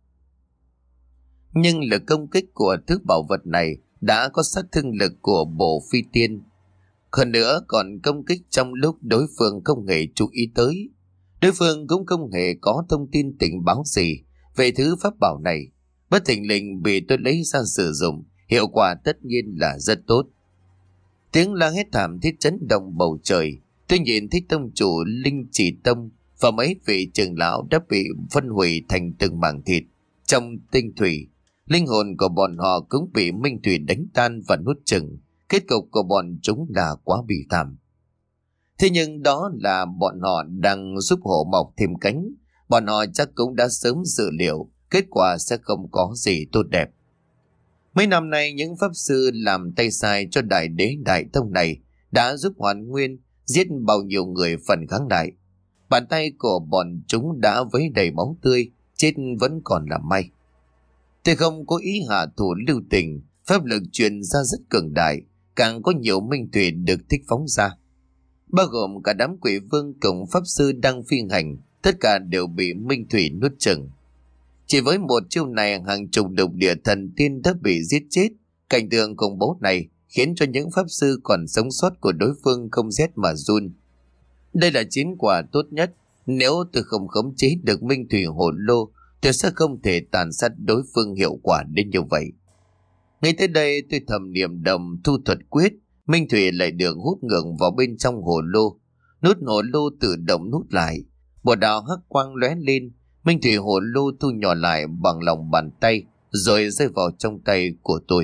Nhưng lực công kích của thứ bảo vật này đã có sát thương lực của bộ phi tiên. Hơn nữa còn công kích trong lúc đối phương không hề chú ý tới. Đối phương cũng không hề có thông tin tình báo gì về thứ pháp bảo này. Bất thình lình bị tôi lấy ra sử dụng, hiệu quả tất nhiên là rất tốt. Tiếng la hét thảm thiết chấn động bầu trời. Tôi nhìn thấy tông chủ Linh Chỉ Tông và mấy vị trưởng lão đã bị phân hủy thành từng mảng thịt. Trong tinh thủy, linh hồn của bọn họ cũng bị minh thủy đánh tan và nuốt chửng. Kết cục của bọn chúng là quá bi thảm. Thế nhưng đó là bọn họ đang giúp hổ mọc thêm cánh. Bọn họ chắc cũng đã sớm dự liệu kết quả sẽ không có gì tốt đẹp. Mấy năm nay những pháp sư làm tay sai cho đại đế đại tông này đã giúp Hoàn Nguyên giết bao nhiêu người phần kháng đại. Bàn tay của bọn chúng đã vấy đầy máu tươi, chết vẫn còn là may. Tôi không có ý hạ thủ lưu tình, pháp lực truyền ra rất cường đại, càng có nhiều minh thủy được thích phóng ra. Bao gồm cả đám quỷ vương cùng pháp sư đang phi hành, tất cả đều bị minh thủy nuốt chửng. Chỉ với một chiêu này hàng chục lục địa thần tiên đã bị giết chết. Cảnh tượng khủng bố này khiến cho những pháp sư còn sống sót của đối phương không rét mà run. Đây là chiến quả tốt nhất. Nếu tôi không khống chế được minh thủy hồ lô, tôi sẽ không thể tàn sát đối phương hiệu quả đến như vậy. Ngay tới đây tôi thầm niệm đồng thu thuật quyết, minh thủy lại được hút ngược vào bên trong hồ lô. Nút hồ lô tự động nút lại, một đạo hắc quang lóe lên. Minh thủy hồ lô thu nhỏ lại bằng lòng bàn tay rồi rơi vào trong tay của tôi.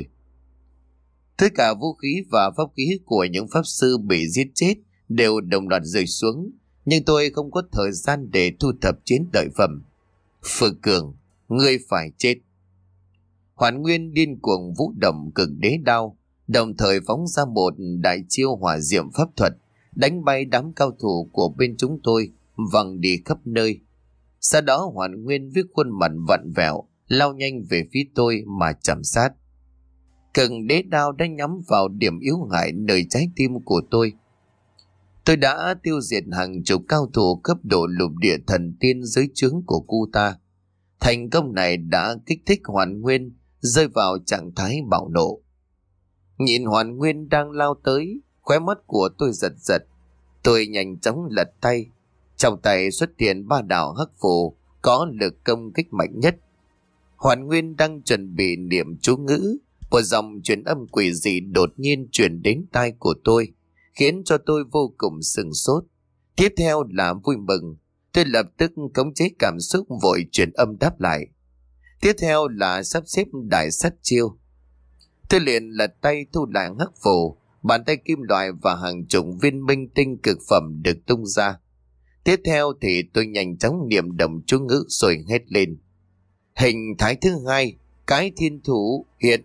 Tất cả vũ khí và pháp khí của những pháp sư bị giết chết đều đồng loạt rơi xuống, nhưng tôi không có thời gian để thu thập chiến lợi phẩm. Phượng Cường, ngươi phải chết. Hoàn Nguyên điên cuồng vũ động cực đế đao, đồng thời phóng ra một đại chiêu hỏa diệm pháp thuật, đánh bay đám cao thủ của bên chúng tôi, văng đi khắp nơi. Sau đó Hoàn Nguyên với khuôn mặt vặn vẹo lao nhanh về phía tôi mà chạm sát. Cực đế đao đã nhắm vào điểm yếu hại nơi trái tim của tôi. Tôi đã tiêu diệt hàng chục cao thủ cấp độ lục địa thần tiên dưới trướng của cô ta. Thành công này đã kích thích Hoàn Nguyên rơi vào trạng thái bạo nộ. Nhìn Hoàn Nguyên đang lao tới, khóe mắt của tôi giật giật. Tôi nhanh chóng lật tay. Trong tay xuất hiện ba đạo hắc phù có lực công kích mạnh nhất. Hoàn Nguyên đang chuẩn bị niệm chú ngữ, một dòng truyền âm quỷ dị đột nhiên truyền đến tai của tôi, khiến cho tôi vô cùng sửng sốt. Tiếp theo là vui mừng. Tôi lập tức khống chế cảm xúc vội truyền âm đáp lại. Tiếp theo là sắp xếp đại sát chiêu. Tôi liền lật tay thu lại hắc phù, bàn tay kim loại và hàng chục viên minh tinh cực phẩm được tung ra. Tiếp theo thì tôi nhanh chóng niệm động chú ngữ rồi hét lên. Hình thái thứ hai, cái thiên thủ hiện.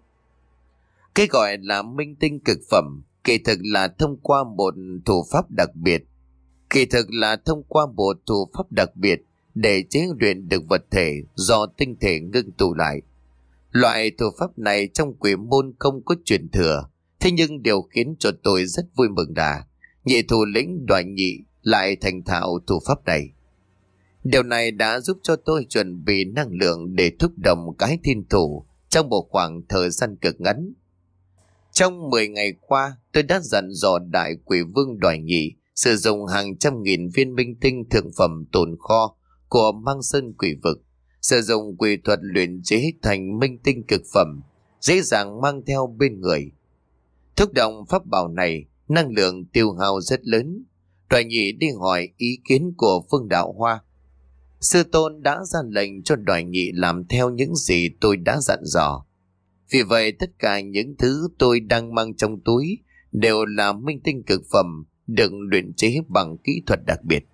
Cái gọi là minh tinh cực phẩm kỳ thực là thông qua một thủ pháp đặc biệt. Kỳ thực là thông qua một thủ pháp đặc biệt để chế luyện được vật thể do tinh thể ngưng tụ lại. Loại thủ pháp này trong quỷ môn không có truyền thừa, thế nhưng điều khiến cho tôi rất vui mừng là nhị thủ lĩnh Đoại Nhị lại thành thạo thủ pháp này. Điều này đã giúp cho tôi chuẩn bị năng lượng để thúc động cái thiên thủ trong một khoảng thời gian cực ngắn. Trong mười ngày qua, tôi đã dặn dò đại quỷ vương Đoại Nhị sử dụng hàng trăm nghìn viên minh tinh thượng phẩm tồn kho của Mang Sơn Quỷ Vực, sử dụng quỷ thuật luyện chế thành minh tinh cực phẩm, dễ dàng mang theo bên người. Thúc động pháp bảo này, năng lượng tiêu hao rất lớn. Đoại Nhị đi hỏi ý kiến của Phương Đạo Hoa. Sư tôn đã ra lệnh cho Đoại Nhị làm theo những gì tôi đã dặn dò. Vì vậy tất cả những thứ tôi đang mang trong túi đều là minh tinh cực phẩm được luyện chế bằng kỹ thuật đặc biệt.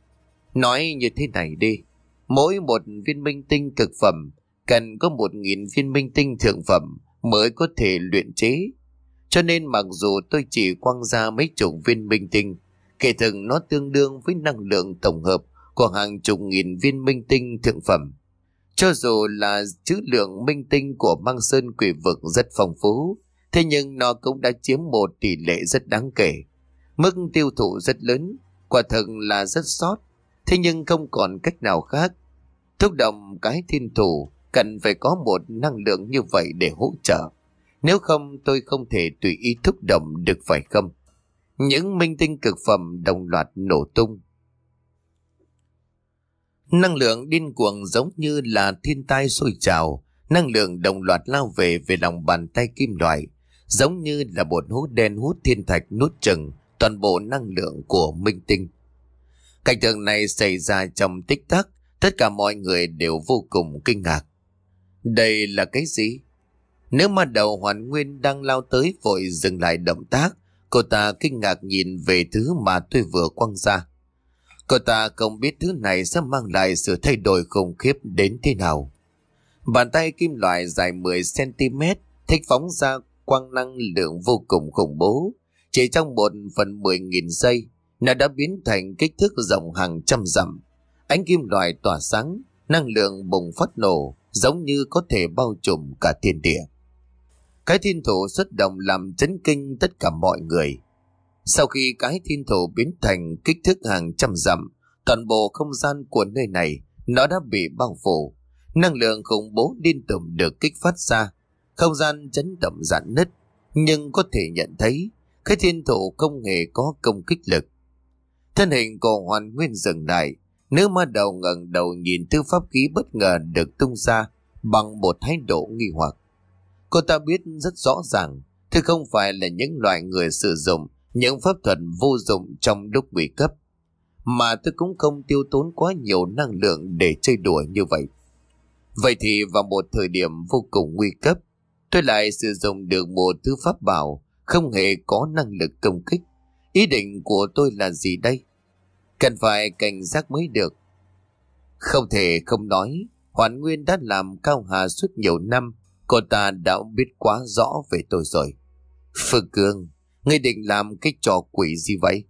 Nói như thế này đi, mỗi một viên minh tinh cực phẩm cần có một nghìn viên minh tinh thượng phẩm mới có thể luyện chế. Cho nên mặc dù tôi chỉ quăng ra mấy chục viên minh tinh, kể thực nó tương đương với năng lượng tổng hợp của hàng chục nghìn viên minh tinh thượng phẩm. Cho dù là trữ lượng minh tinh của Mang Sơn Quỷ Vực rất phong phú, thế nhưng nó cũng đã chiếm một tỷ lệ rất đáng kể. Mức tiêu thụ rất lớn, quả thực là rất sót, thế nhưng không còn cách nào khác. Thúc động cái thiên thủ cần phải có một năng lượng như vậy để hỗ trợ. Nếu không tôi không thể tùy ý thúc động được phải không? Những minh tinh cực phẩm đồng loạt nổ tung. Năng lượng điên cuồng giống như là thiên tai sôi trào, năng lượng đồng loạt lao về về lòng bàn tay kim loại, giống như là một hố đen hút thiên thạch nuốt chừng toàn bộ năng lượng của minh tinh. Cảnh tượng này xảy ra trong tích tắc, tất cả mọi người đều vô cùng kinh ngạc. Đây là cái gì? Nếu mà đầu Hoàn Nguyên đang lao tới vội dừng lại động tác, cô ta kinh ngạc nhìn về thứ mà tôi vừa quăng ra. Cô ta không biết thứ này sẽ mang lại sự thay đổi khủng khiếp đến thế nào. Bàn tay kim loại dài mười xăng-ti-mét thích phóng ra quang năng lượng vô cùng khủng bố. Chỉ trong một phần mười nghìn giây, nó đã biến thành kích thước rộng hàng trăm dặm. Ánh kim loại tỏa sáng, năng lượng bùng phát nổ, giống như có thể bao trùm cả thiên địa. Cái thiên thủ xuất động làm chấn kinh tất cả mọi người. Sau khi cái thiên thủ biến thành kích thước hàng trăm dặm, toàn bộ không gian của nơi này nó đã bị bao phủ. Năng lượng khủng bố liên tục được kích phát ra, không gian chấn động rạn nứt, nhưng có thể nhận thấy cái thiên thủ không hề có công kích lực. Thân hình của Hoàn Nguyên dừng lại, nữ ma đầu ngẩng đầu nhìn thứ pháp khí bất ngờ được tung ra bằng một thái độ nghi hoặc. Cô ta biết rất rõ ràng, thứ không phải là những loại người sử dụng những pháp thuật vô dụng trong lúc nguy cấp, mà tôi cũng không tiêu tốn quá nhiều năng lượng để chơi đùa như vậy. Vậy thì vào một thời điểm vô cùng nguy cấp, tôi lại sử dụng được một thứ pháp bảo không hề có năng lực công kích. Ý định của tôi là gì đây? Cần phải cảnh giác mới được. Không thể không nói, Hoàn Nguyên đã làm Cao Hà suốt nhiều năm, Cô ta đã biết quá rõ về tôi rồi. Phương Cương, ngươi định làm cái trò quỷ gì vậy?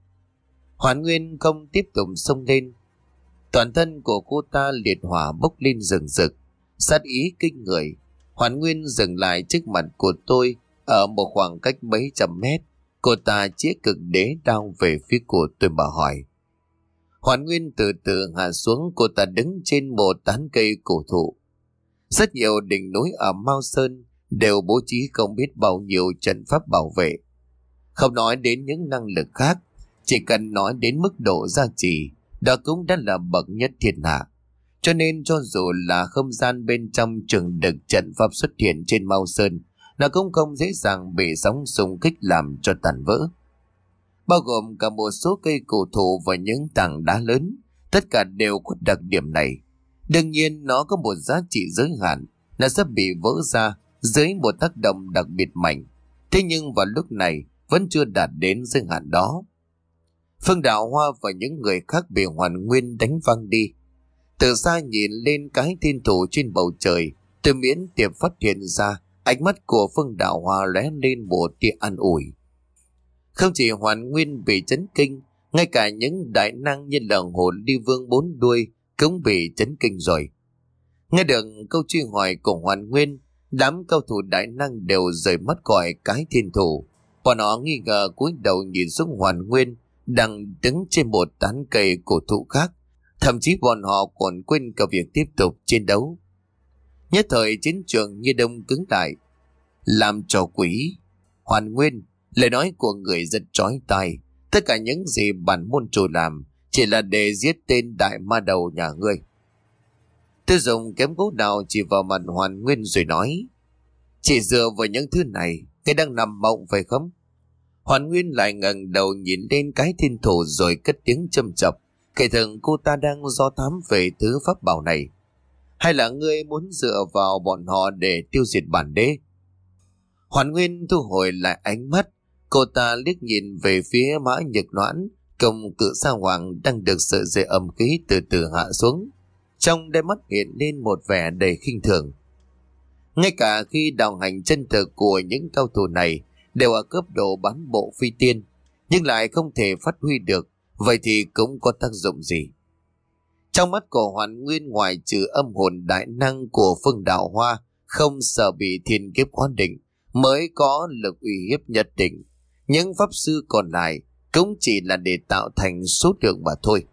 Hoàn Nguyên không tiếp tục xông lên. Toàn thân của cô ta liệt hỏa bốc lên rừng rực, sát ý kinh người. Hoàn Nguyên dừng lại trước mặt của tôi ở một khoảng cách mấy trăm mét. Cô ta chĩa cực đế đao về phía của tôi mà hỏi. Hoàn Nguyên từ từ hạ xuống. Cô ta đứng trên một tán cây cổ thụ. Rất nhiều đỉnh núi ở Mao Sơn đều bố trí không biết bao nhiêu trận pháp bảo vệ. Không nói đến những năng lực khác, chỉ cần nói đến mức độ gia trì, đó cũng đã là bậc nhất thiên hạ. Cho nên cho dù là không gian bên trong trường đực trận pháp xuất hiện trên Mao Sơn, nó cũng không dễ dàng bị sóng xung kích làm cho tàn vỡ. Bao gồm cả một số cây cổ thụ và những tảng đá lớn, tất cả đều có đặc điểm này. Đương nhiên nó có một giá trị giới hạn, nó sẽ bị vỡ ra dưới một tác động đặc biệt mạnh. Thế nhưng vào lúc này vẫn chưa đạt đến giới hạn đó. Phương Đạo Hoa và những người khác bị Hoàn Nguyên đánh văng đi. Từ xa nhìn lên cái thiên thủ trên bầu trời, tôi miễn tiệp phát hiện ra ánh mắt của Phương Đạo Hoa lóe lên một tia an ủi. Không chỉ Hoàn Nguyên bị chấn kinh, ngay cả những đại năng như là hồn ly vương bốn đuôi cũng bị chấn kinh rồi. Nghe được câu truy hỏi của Hoàn Nguyên, đám cao thủ đại năng đều rời mắt khỏi cái thiên thủ. Bọn họ nghi ngờ cúi đầu nhìn xuống Hoàn Nguyên đang đứng trên một tán cây cổ thụ khác. Thậm chí bọn họ còn quên cả việc tiếp tục chiến đấu. Nhất thời chiến trường như đông cứng lại. Làm trò quỷ. Hoàn Nguyên, lời nói của người rất chói tai. Tất cả những gì bản môn chủ làm chỉ là để giết tên đại ma đầu nhà ngươi. Tôi dùng kém gỗ đào chỉ vào mặt Hoàn Nguyên rồi nói, chỉ dựa vào những thứ này, ngươi đang nằm mộng phải không? Hoàn Nguyên lại ngẩng đầu nhìn lên cái thiên thủ rồi cất tiếng châm chọc. Kể thường cô ta đang do thám về thứ pháp bảo này. Hay là ngươi muốn dựa vào bọn họ để tiêu diệt bản đế? Hoàn Nguyên thu hồi lại ánh mắt. Cô ta liếc nhìn về phía Mã Nhược Noãn, công cự sa hoàng đang được sợi dây âm khí từ từ hạ xuống. Trong đôi mắt hiện lên một vẻ đầy khinh thường. Ngay cả khi đạo hành chân thực của những cao thủ này đều ở cấp độ bán bộ phi tiên, nhưng lại không thể phát huy được, vậy thì cũng có tác dụng gì? Trong mắt của Hoàn Nguyên, ngoài trừ âm hồn đại năng của Phương Đạo Hoa không sợ bị thiên kiếp khóa định mới có lực uy hiếp nhất định, những pháp sư còn lại cũng chỉ là để tạo thành số lượng mà thôi.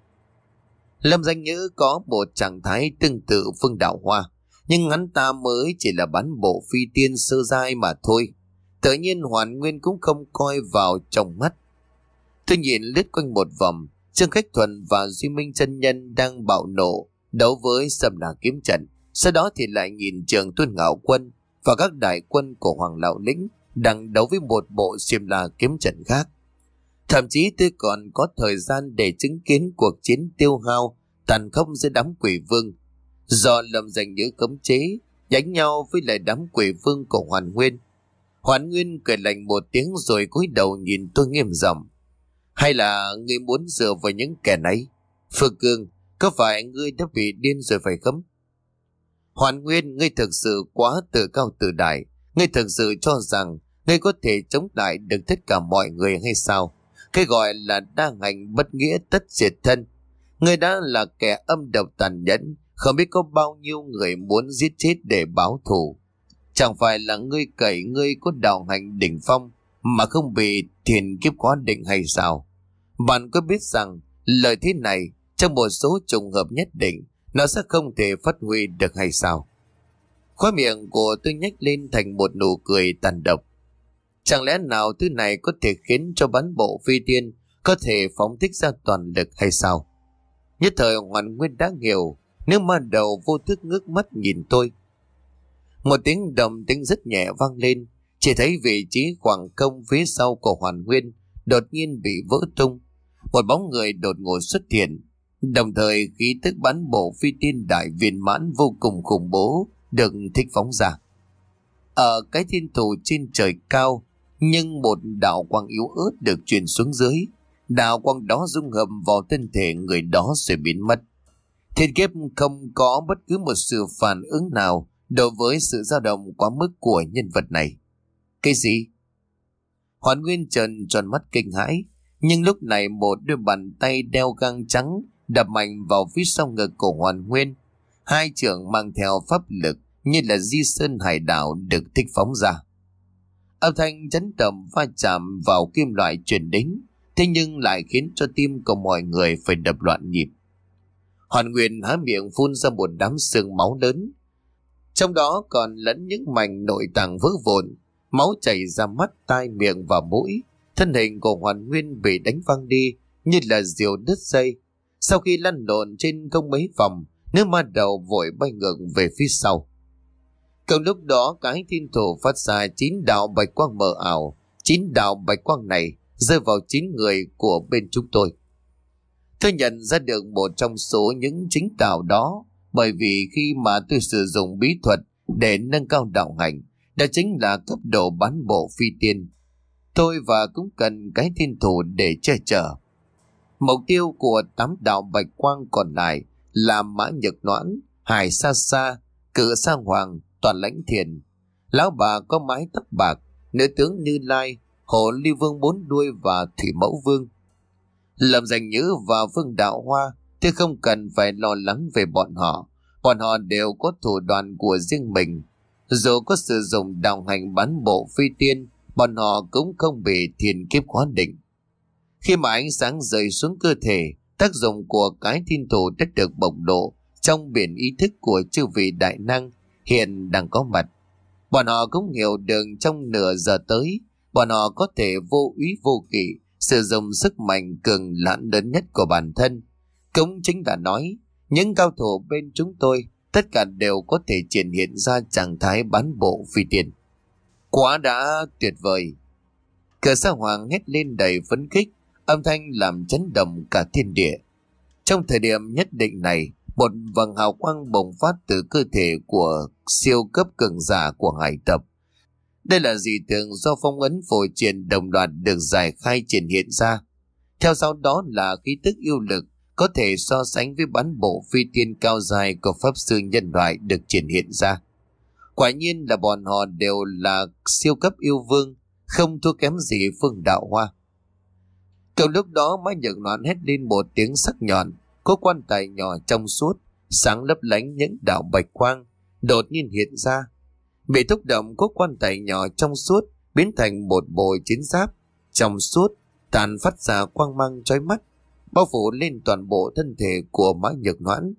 Lâm Danh Nhữ có một trạng thái tương tự Phương Đạo Hoa, nhưng hắn ta mới chỉ là bán bộ phi tiên sơ giai mà thôi. Tự nhiên Hoàn Nguyên cũng không coi vào trong mắt. Tôi nhìn lướt quanh một vòng, Trương Khách Thuần và Duy Minh chân nhân đang bạo nộ đấu với Sầm Đà kiếm trận. Sau đó thì lại nhìn Trường Tuân Ngạo Quân và các đại quân của Hoàng Lão Lĩnh đang đấu với một bộ Xiêm La kiếm trận khác. Thậm chí tôi còn có thời gian để chứng kiến cuộc chiến tiêu hao tàn khốc giữa đám quỷ vương do Lâm Danh Nhữ cấm chế đánh nhau với lại đám quỷ vương của Hoàn Nguyên. Hoàn Nguyên cười lạnh một tiếng rồi cúi đầu nhìn tôi nghiêm giọng. Hay là ngươi muốn dựa vào những kẻ này? Phương Cương, có phải ngươi đã bị điên rồi phải không? Hoàn Nguyên, ngươi thực sự quá tự cao tự đại. Ngươi thực sự cho rằng ngươi có thể chống lại được tất cả mọi người hay sao? Cái gọi là đa hành bất nghĩa tất diệt thân. Ngươi đã là kẻ âm độc tàn nhẫn, không biết có bao nhiêu người muốn giết chết để báo thù. Chẳng phải là ngươi cậy ngươi có đạo hành đỉnh phong mà không bị thiền kiếp khóa định hay sao? Bạn có biết rằng lời thế này trong một số trùng hợp nhất định nó sẽ không thể phát huy được hay sao? Khóe miệng của tôi nhếch lên thành một nụ cười tàn độc. Chẳng lẽ nào thứ này có thể khiến cho bán bộ phi tiên có thể phóng thích ra toàn lực hay sao? Nhất thời Hoàn Nguyên đã hiểu, nếu mà đầu vô thức ngước mắt nhìn tôi. Một tiếng đồng tiếng rất nhẹ vang lên, chỉ thấy vị trí khoảng không phía sau của Hoàn Nguyên đột nhiên bị vỡ tung. Một bóng người đột ngột xuất hiện, đồng thời khí tức bán bộ phi tiên đại viên mãn vô cùng khủng bố được thích phóng ra. Ở cái thiên thủ trên trời cao, nhưng một đạo quang yếu ớt được truyền xuống dưới. Đạo quang đó dung hợp vào thân thể người đó rồi biến mất. Thiên kiếp không có bất cứ một sự phản ứng nào đối với sự dao động quá mức của nhân vật này. Cái gì? Hoàn Nguyên trợn tròn mắt kinh hãi, nhưng lúc này một đôi bàn tay đeo găng trắng đập mạnh vào phía sau ngực của Hoàn Nguyên. Hai chưởng mang theo pháp lực như là di sơn hải đảo được thích phóng ra. Âm thanh chấn động va chạm vào kim loại truyền đến, thế nhưng lại khiến cho tim của mọi người phải đập loạn nhịp. Hoàn Nguyên há miệng phun ra một đám sương máu lớn, trong đó còn lẫn những mảnh nội tạng vỡ vụn, máu chảy ra mắt, tai, miệng và mũi. Thân hình của Hoàn Nguyên bị đánh văng đi như là diều đứt dây. Sau khi lăn lộn trên không mấy vòng, nước ma đầu vội bay ngược về phía sau. Cùng lúc đó, cái thiên thủ phát ra chín đạo bạch quang mờ ảo. Chín đạo bạch quang này rơi vào chín người của bên chúng tôi. Tôi nhận ra được một trong số những chính đạo đó, bởi vì khi mà tôi sử dụng bí thuật để nâng cao đạo hành, đó chính là cấp độ bán bộ phi tiên. Tôi và cũng cần cái thiên thủ để che chở. Mục tiêu của tám đạo bạch quang còn lại là Mã Nhật Noãn, Hải Sa Sa, Cự Sa Hoàng, Toàn Lãnh Thiền, lão bà có mái tóc bạc, nữ tướng Như Lai, Hồ Ly Vương bốn đuôi và Thủy Mẫu Vương. Lâm Danh Nhữ và Vương Đạo Hoa thì không cần phải lo lắng về bọn họ. Bọn họ đều có thủ đoạn của riêng mình. Dù có sử dụng đạo hành bán bộ phi tiên, bọn họ cũng không bị thiên kiếp khóa định. Khi mà ánh sáng rơi xuống cơ thể, tác dụng của cái thiên thủ đã được bộc lộ trong biển ý thức của chư vị đại năng hiện đang có mặt. Bọn họ cũng hiểu được trong nửa giờ tới, bọn họ có thể vô úy vô kỵ sử dụng sức mạnh cường lãn lớn nhất của bản thân. Cũng chính là nói, những cao thủ bên chúng tôi tất cả đều có thể triển hiện ra trạng thái bán bộ phi tiên. Quá đã tuyệt vời! Cờ Sa Hoàng hét lên đầy phấn khích, âm thanh làm chấn động cả thiên địa. Trong thời điểm nhất định này, một vầng hào quang bùng phát từ cơ thể của siêu cấp cường giả của hải tộc. Đây là dị tượng do phong ấn phổ triển đồng loạt được giải khai triển hiện ra. Theo sau đó là khí tức yêu lực có thể so sánh với bán bộ phi tiên cao dài của pháp sư nhân loại được triển hiện ra. Quả nhiên là bọn họ đều là siêu cấp yêu vương, không thua kém gì Phương Đạo Hoa. Cầu lúc đó Mã Nhật Noãn hét lên một tiếng sắc nhọn, có quan tài nhỏ trong suốt, sáng lấp lánh những đạo bạch quang, đột nhiên hiện ra. Bị thúc động, có quan tài nhỏ trong suốt biến thành một bộ chiến giáp trong suốt, tàn phát ra quang mang chói mắt, bao phủ lên toàn bộ thân thể của Mã Nhật Noãn.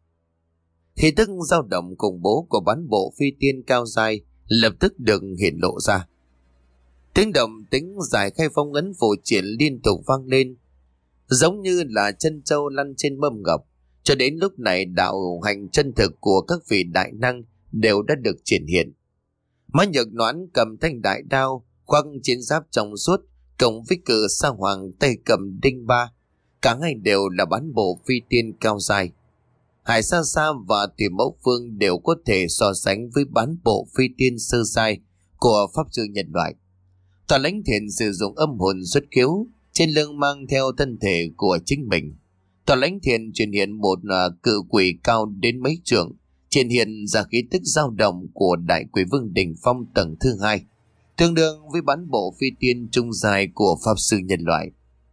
Khí tức dao động khủng bố của bán bộ phi tiên cao dài lập tức được hiện lộ ra. Tiếng động tính giải khai phong ấn phổ triển liên tục vang lên, giống như là chân trâu lăn trên mâm ngọc. Cho đến lúc này, đạo hành chân thực của các vị đại năng đều đã được triển hiện. Mã Nhật Noãn cầm thanh đại đao, khoác chiến giáp trong suốt, cộng với Cự Sa Hoàng tay cầm đinh ba, cả hai đều là bán bộ phi tiên cao dài. Hải Sa Sa và Thủy Mẫu Vương đều có thể so sánh với bán bộ phi tiên sơ giai của pháp sư nhân loại. Toàn Lãnh Thiền sử dụng âm hồn xuất khiếu, trên lưng mang theo thân thể của chính mình. Toàn Lãnh Thiền truyền hiện một uh, cự quỷ cao đến mấy trượng, triển hiện ra khí tức dao động của Đại Quỷ Vương đỉnh phong tầng thứ hai, tương đương với bán bộ phi tiên trung dài của pháp sư nhân loại.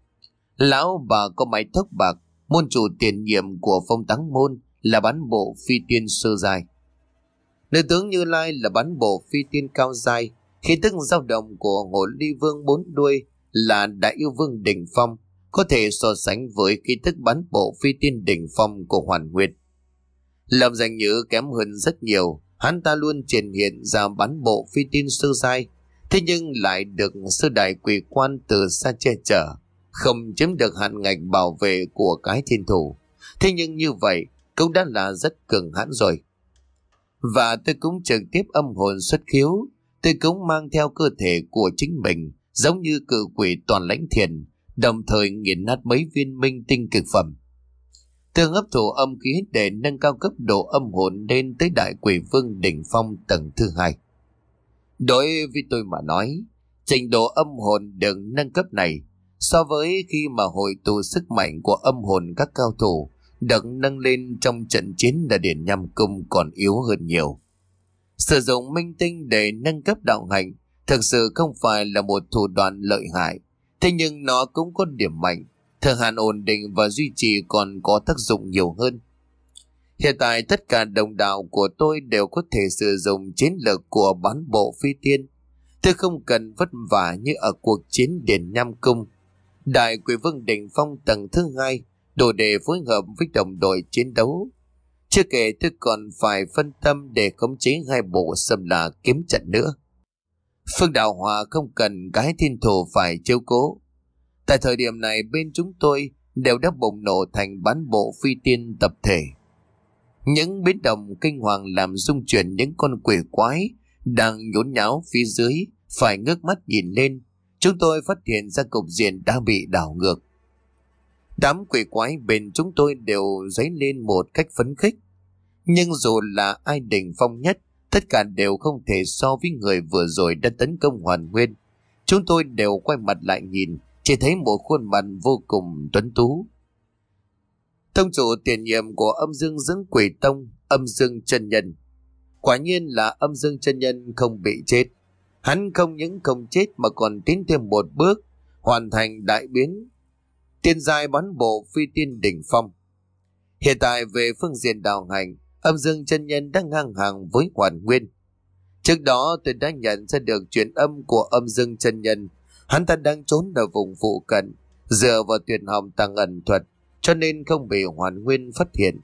Lão bà có mái tóc bạc, môn chủ tiền nhiệm của Phong Táng Môn, là bán bộ phi tiên sơ giai. Nữ tướng Như Lai là bán bộ phi tiên cao giai. Khí tức dao động của Hồ Ly Vương bốn đuôi là Đại Yêu Vương đỉnh phong, có thể so sánh với khí tức bán bộ phi tiên đỉnh phong của Hoàn Nguyên. Lâm Danh Nhữ kém hơn rất nhiều, hắn ta luôn triển hiện ra bán bộ phi tiên sơ giai, thế nhưng lại được sư đại quỷ quan từ xa che chở, không chiếm được hạn ngạch bảo vệ của cái thiên thủ. Thế nhưng như vậy cũng đã là rất cường hãn rồi. Và tôi cũng trực tiếp âm hồn xuất khiếu, tôi cũng mang theo cơ thể của chính mình, giống như cự quỷ Toàn Lãnh Thiền, đồng thời nghiền nát mấy viên minh tinh cực phẩm. Tôi hấp thụ âm khí để nâng cao cấp độ âm hồn lên tới Đại Quỷ Vương đỉnh phong tầng thứ hai. Đối với tôi mà nói, trình độ âm hồn được nâng cấp này so với khi mà hội tụ sức mạnh của âm hồn các cao thủ được nâng lên trong trận chiến ở Điện Nham Cung còn yếu hơn nhiều. Sử dụng minh tinh để nâng cấp đạo hạnh thực sự không phải là một thủ đoạn lợi hại, thế nhưng nó cũng có điểm mạnh, thời hạn ổn định và duy trì còn có tác dụng nhiều hơn. Hiện tại tất cả đồng đạo của tôi đều có thể sử dụng chiến lược của bán bộ phi tiên. Tôi không cần vất vả như ở cuộc chiến Điện Nham Cung. Đại Quỷ Vương Đỉnh Phong tầng thứ hai đủ để phối hợp với đồng đội chiến đấu. Chưa kể tôi còn phải phân tâm để khống chế hai bộ xâm la kiếm trận nữa. Phương Đạo Hòa không cần cái thiên thủ phải chiếu cố. Tại thời điểm này bên chúng tôi đều đã bùng nổ thành bán bộ phi tiên tập thể. Những biến động kinh hoàng làm rung chuyển những con quỷ quái đang nhốn nháo phía dưới phải ngước mắt nhìn lên. Chúng tôi phát hiện ra cục diện đã bị đảo ngược. Đám quỷ quái bên chúng tôi đều dấy lên một cách phấn khích. Nhưng dù là ai đỉnh phong nhất, tất cả đều không thể so với người vừa rồi đã tấn công Hoàn Nguyên. Chúng tôi đều quay mặt lại nhìn, chỉ thấy một khuôn mặt vô cùng tuấn tú. Tông chủ tiền nhiệm của Âm Dương Dưỡng Quỷ Tông, Âm Dương Chân Nhân. Quả nhiên là Âm Dương Chân Nhân không bị chết. Hắn không những không chết mà còn tiến thêm một bước, hoàn thành đại biến. Tiên giai bán bộ phi tiên đỉnh phong. Hiện tại về phương diện đạo hành, Âm Dương Chân Nhân đang ngang hàng với Hoàn Nguyên. Trước đó tôi đã nhận ra được truyền âm của Âm Dương Chân Nhân. Hắn ta đang trốn ở vùng phụ cận, dựa vào tuyệt học tàng ẩn thuật, cho nên không bị Hoàn Nguyên phát hiện.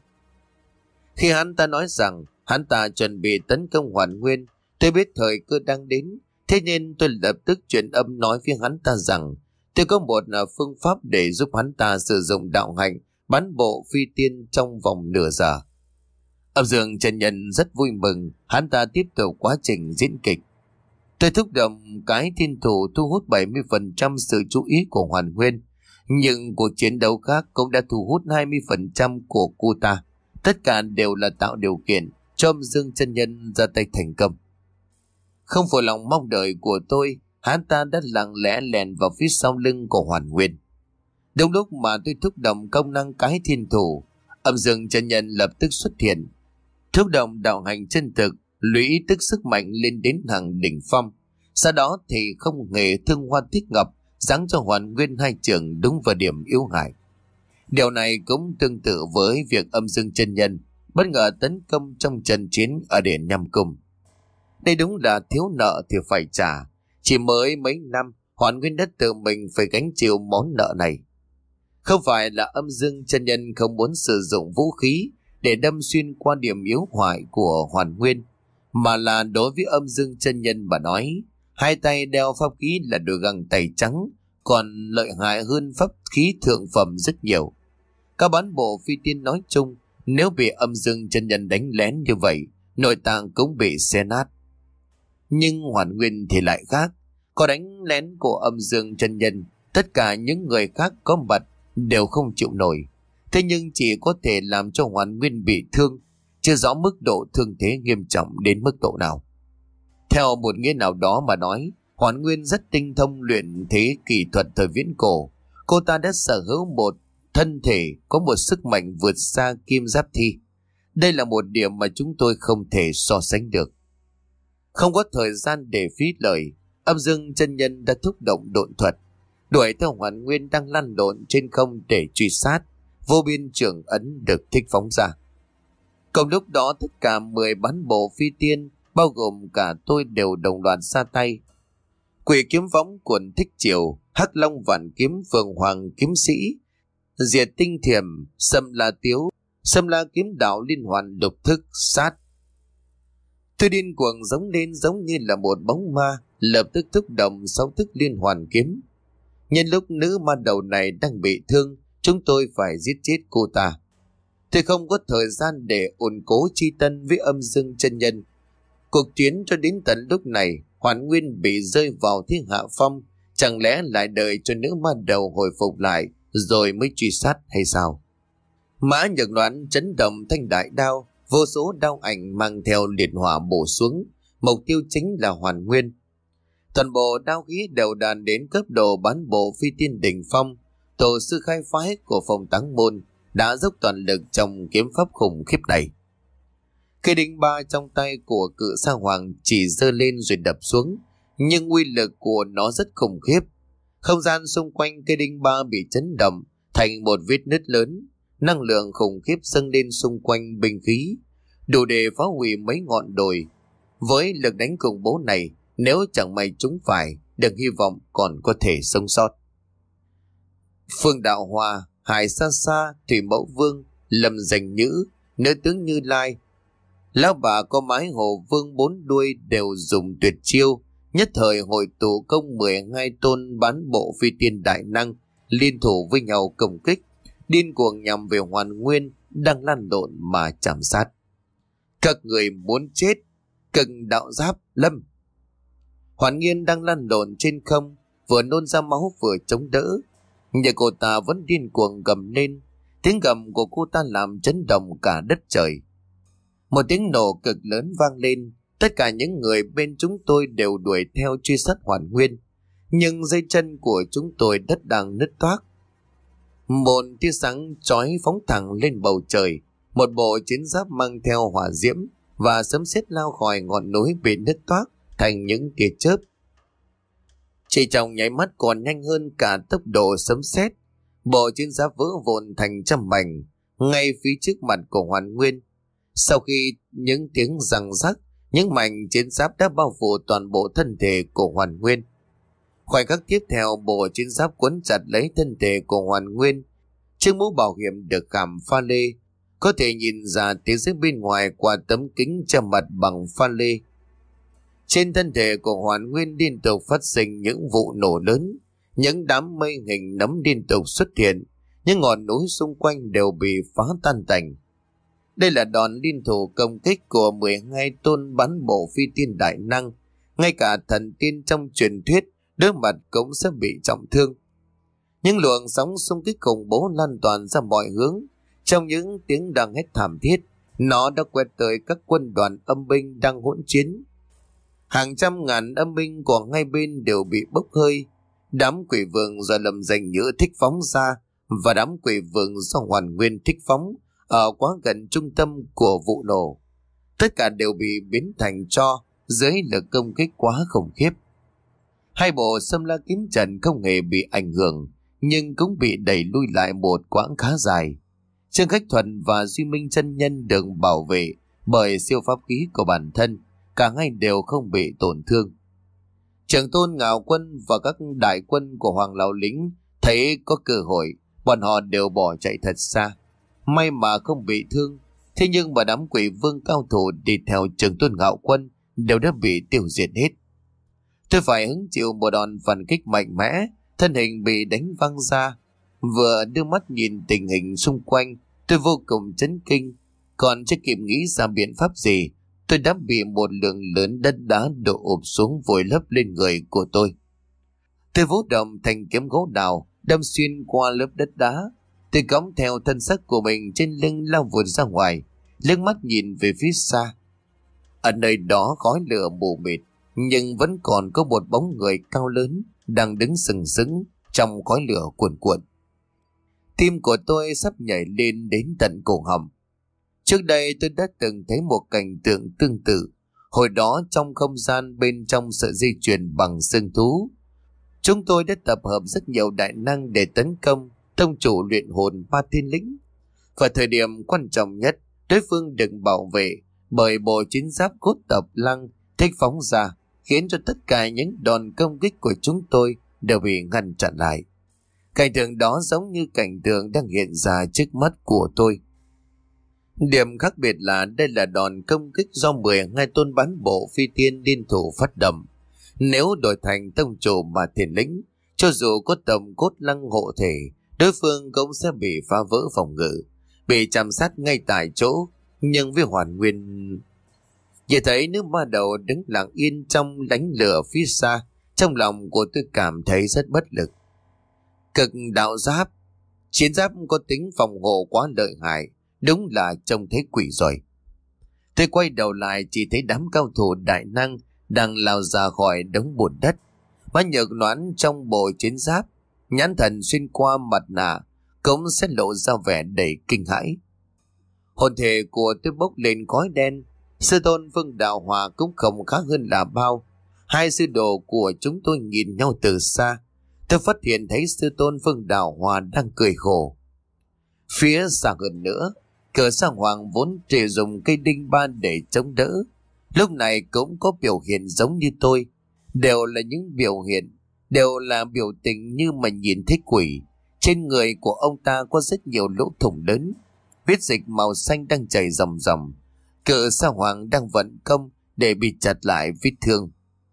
Khi hắn ta nói rằng hắn ta chuẩn bị tấn công Hoàn Nguyên, tôi biết thời cơ đang đến, thế nên tôi lập tức truyền âm nói với hắn ta rằng tôi có một phương pháp để giúp hắn ta sử dụng đạo hạnh bán bộ phi tiên trong vòng nửa giờ. Âm Dương Chân Nhân rất vui mừng, hắn ta tiếp tục quá trình diễn kịch. Tôi thúc động cái thiên thủ thu hút bảy mươi phần trăm sự chú ý của Hoàn Nguyên, nhưng cuộc chiến đấu khác cũng đã thu hút hai mươi phần trăm của cô ta. Tất cả đều là tạo điều kiện cho Âm Dương Chân Nhân ra tay thành công. Không phụ lòng mong đợi của tôi, hắn ta đã lặng lẽ lèn vào phía sau lưng của Hoàn Nguyên. Đúng lúc mà tôi thúc động công năng cái thiên thủ, Âm Dương Chân Nhân lập tức xuất hiện. Thúc động đạo hành chân thực, lũy tức sức mạnh lên đến hàng đỉnh phong. Sau đó thì không hề thương hoa tiếc ngọc, giáng cho Hoàn Nguyên hai trường đúng vào điểm yếu hại. Điều này cũng tương tự với việc Âm Dương Chân Nhân bất ngờ tấn công trong trận chiến ở Điện Nham Cung. Đây đúng là thiếu nợ thì phải trả. Chỉ mới mấy năm, Hoàn Nguyên đã tự mình phải gánh chịu món nợ này. Không phải là Âm Dương Chân Nhân không muốn sử dụng vũ khí để đâm xuyên qua điểm yếu hoại của Hoàn Nguyên, mà là đối với Âm Dương Chân Nhân mà nói, hai tay đeo pháp khí là đôi găng tay trắng, còn lợi hại hơn pháp khí thượng phẩm rất nhiều. Các bán bộ phi tiên nói chung, nếu bị Âm Dương Chân Nhân đánh lén như vậy, nội tạng cũng bị xé nát. Nhưng Hoàn Nguyên thì lại khác, có đánh lén của Âm Dương Chân Nhân, tất cả những người khác có mặt đều không chịu nổi. Thế nhưng chỉ có thể làm cho Hoàn Nguyên bị thương, chưa rõ mức độ thương thế nghiêm trọng đến mức độ nào. Theo một nghĩa nào đó mà nói, Hoàn Nguyên rất tinh thông luyện thế kỹ thuật thời viễn cổ. Cô ta đã sở hữu một thân thể có một sức mạnh vượt xa Kim Giáp Thi. Đây là một điểm mà chúng tôi không thể so sánh được. Không có thời gian để phí lời, Âm Dương Chân Nhân đã thúc động độn thuật, đuổi theo Hoàn Nguyên đang lăn lộn trên không để truy sát. Vô biên trường ấn được thích phóng ra. Cùng lúc đó tất cả mười bán bộ phi tiên, bao gồm cả tôi, đều đồng loạt ra tay. Quỷ kiếm võng quần thích triều, Hắc Long vạn kiếm Phượng Hoàng kiếm sĩ, Diệt tinh thiềm, Sâm la tiếu, Sâm la kiếm đạo liên hoàn lục thức sát. Tôi điên cuồng giống lên giống như là một bóng ma, lập tức thúc động sáu thức liên hoàn kiếm. Nhân lúc nữ ma đầu này đang bị thương, chúng tôi phải giết chết cô ta. Tôi không có thời gian để ôn cố chi tân với Âm Dương Chân Nhân. Cuộc chiến cho đến tận lúc này, Hoàn Nguyên bị rơi vào thế hạ phong. Chẳng lẽ lại đợi cho nữ ma đầu hồi phục lại rồi mới truy sát hay sao? Mã Nhược Loan chấn động thanh đại đao, vô số đao ảnh mang theo liệt hỏa bổ xuống. Mục tiêu chính là Hoàn Nguyên. Toàn bộ đao khí đều đàn đến cấp độ bán bộ phi tiên đỉnh phong. Tổ sư khai phái của Phong Táng Môn đã dốc toàn lực trong kiếm pháp khủng khiếp này. Cây đinh ba trong tay của cự sa hoàng chỉ giơ lên rồi đập xuống, nhưng uy lực của nó rất khủng khiếp. Không gian xung quanh cây đinh ba bị chấn động thành một vết nứt lớn, năng lượng khủng khiếp dâng lên xung quanh binh khí, đủ để phá hủy mấy ngọn đồi. Với lực đánh khủng bố này, nếu chẳng may chúng phải, đừng hy vọng còn có thể sống sót. Phương Đạo Hòa, Hải Sa Sa, Thủy Mẫu Vương, Lâm Dành Nhữ, Nữ tướng Như Lai, lão bà có mái hồ vương bốn đuôi đều dùng tuyệt chiêu, nhất thời hội tụ công mười hai tôn bán bộ phi tiên đại năng, liên thủ với nhau công kích, điên cuồng nhằm về Hoàn Nguyên đang lăn lộn mà chạm sát. Các người muốn chết, Cừng Đạo Giáp, Lâm. Hoàn Nguyên đang lăn lộn trên không, vừa nôn ra máu vừa chống đỡ, nhưng cô ta vẫn điên cuồng gầm lên. Tiếng gầm của cô ta làm chấn động cả đất trời. Một tiếng nổ cực lớn vang lên, tất cả những người bên chúng tôi đều đuổi theo truy sát Hoàn Nguyên, nhưng dây chân của chúng tôi đất đang nứt toác. Một tia sáng chói phóng thẳng lên bầu trời, một bộ chiến giáp mang theo hỏa diễm và sấm sét lao khỏi ngọn núi bị nứt toác thành những tia chớp. Chỉ trong nháy mắt còn nhanh hơn cả tốc độ sấm sét, bộ chiến giáp vỡ vụn thành trăm mảnh ngay phía trước mặt của Hoàn Nguyên. Sau khi những tiếng răng rắc, những mảnh chiến giáp đã bao phủ toàn bộ thân thể của Hoàn Nguyên. Khoảnh khắc tiếp theo, bộ chiến giáp quấn chặt lấy thân thể của Hoàn Nguyên. Chiếc mũ bảo hiểm được khảm pha lê, có thể nhìn ra phía dưới bên ngoài qua tấm kính che mặt bằng pha lê. Trên thân thể của Hoàn Nguyên liên tục phát sinh những vụ nổ lớn, những đám mây hình nấm liên tục xuất hiện, những ngọn núi xung quanh đều bị phá tan tành. Đây là đòn liên thủ công kích của mười hai tôn bán bộ phi tiên đại năng, ngay cả thần tiên trong truyền thuyết đối mặt cũng sẽ bị trọng thương. Những luồng sóng xung kích khủng bố lan toàn ra mọi hướng, trong những tiếng đang hét thảm thiết, nó đã quét tới các quân đoàn âm binh đang hỗn chiến. Hàng trăm ngàn âm binh của hai bên đều bị bốc hơi. Đám quỷ vương do Lâm Dành Nhữ thích phóng ra và đám quỷ vương do Hoàn Nguyên thích phóng ở quá gần trung tâm của vụ nổ, tất cả đều bị biến thành tro dưới lực công kích quá khủng khiếp. Hai bộ Xâm La Kiếm Trận không hề bị ảnh hưởng, nhưng cũng bị đẩy lui lại một quãng khá dài. Trương Khách Thuần và Duy Minh chân nhân được bảo vệ bởi siêu pháp khí của bản thân, cả hai đều không bị tổn thương. Trường Tôn Ngạo Quân và các đại quân của Hoàng Lão Lính thấy có cơ hội, bọn họ đều bỏ chạy thật xa, may mà không bị thương. Thế nhưng mà đám quỷ vương cao thủ đi theo Trường Tôn Ngạo Quân đều đã bị tiêu diệt hết. Tôi phải hứng chịu một đòn phản kích mạnh mẽ, thân hình bị đánh văng ra. Vừa đưa mắt nhìn tình hình xung quanh, tôi vô cùng chấn kinh, còn chưa kịp nghĩ ra biện pháp gì, tôi đã bị một lượng lớn đất đá đổ ụp xuống vùi lấp lên người của tôi. Tôi vũ động thành kiếm gỗ đào đâm xuyên qua lớp đất đá. Tôi cõng theo thân xác của mình trên lưng lao vụt ra ngoài, liếc mắt nhìn về phía xa. Ở nơi đó khói lửa mù mịt, nhưng vẫn còn có một bóng người cao lớn đang đứng sừng sững trong khói lửa cuồn cuộn. Tim của tôi sắp nhảy lên đến tận cổ họng. Trước đây tôi đã từng thấy một cảnh tượng tương tự. Hồi đó trong không gian bên trong sợi dây chuyền bằng xương thú, chúng tôi đã tập hợp rất nhiều đại năng để tấn công tông chủ luyện hồn Ba Thiên Lĩnh. Và thời điểm quan trọng nhất, đối phương được bảo vệ bởi bộ chiến giáp cốt tập lăng thích phóng ra, khiến cho tất cả những đòn công kích của chúng tôi đều bị ngăn chặn lại. Cảnh tượng đó giống như cảnh tượng đang hiện ra trước mắt của tôi. Điểm khác biệt là đây là đòn công kích do mười hai tôn bán bộ phi tiên liên thủ phát động. Nếu đổi thành tông chủ Ba Thiên Lĩnh, cho dù có tầm cốt lăng hộ thể, đối phương cũng sẽ bị phá vỡ phòng ngự, bị chạm sát ngay tại chỗ. Nhưng với Hoàn Nguyên, chỉ thấy nữ ma đầu đứng lặng yên trong lánh lửa phía xa, trong lòng của tôi cảm thấy rất bất lực. Cực đạo giáp, chiến giáp có tính phòng hộ quá lợi hại, đúng là trông thấy quỷ rồi. Tôi quay đầu lại chỉ thấy đám cao thủ đại năng đang lao ra khỏi đống bùn đất. Má nhược noãn trong bộ chiến giáp, nhãn thần xuyên qua mặt nạ cũng sẽ lộ ra vẻ đầy kinh hãi. Hồn thể của tôi bốc lên khói đen, Sư tôn Vương Đạo Hòa cũng không khác hơn là bao. Hai sư đồ của chúng tôi nhìn nhau từ xa. Tôi phát hiện thấy sư tôn Vương Đạo Hòa đang cười khổ. Phía xa hơn nữa, Cờ Sa Hoàng vốn chỉ dùng cây đinh ba để chống đỡ, lúc này cũng có biểu hiện giống như tôi. Đều là những biểu hiện, đều là biểu tình như mà nhìn thấy quỷ. Trên người của ông ta có rất nhiều lỗ thủng lớn, huyết dịch màu xanh đang chảy ròng ròng. Cờ Sa Hoàng đang vận công để bị chặt lại vết thương.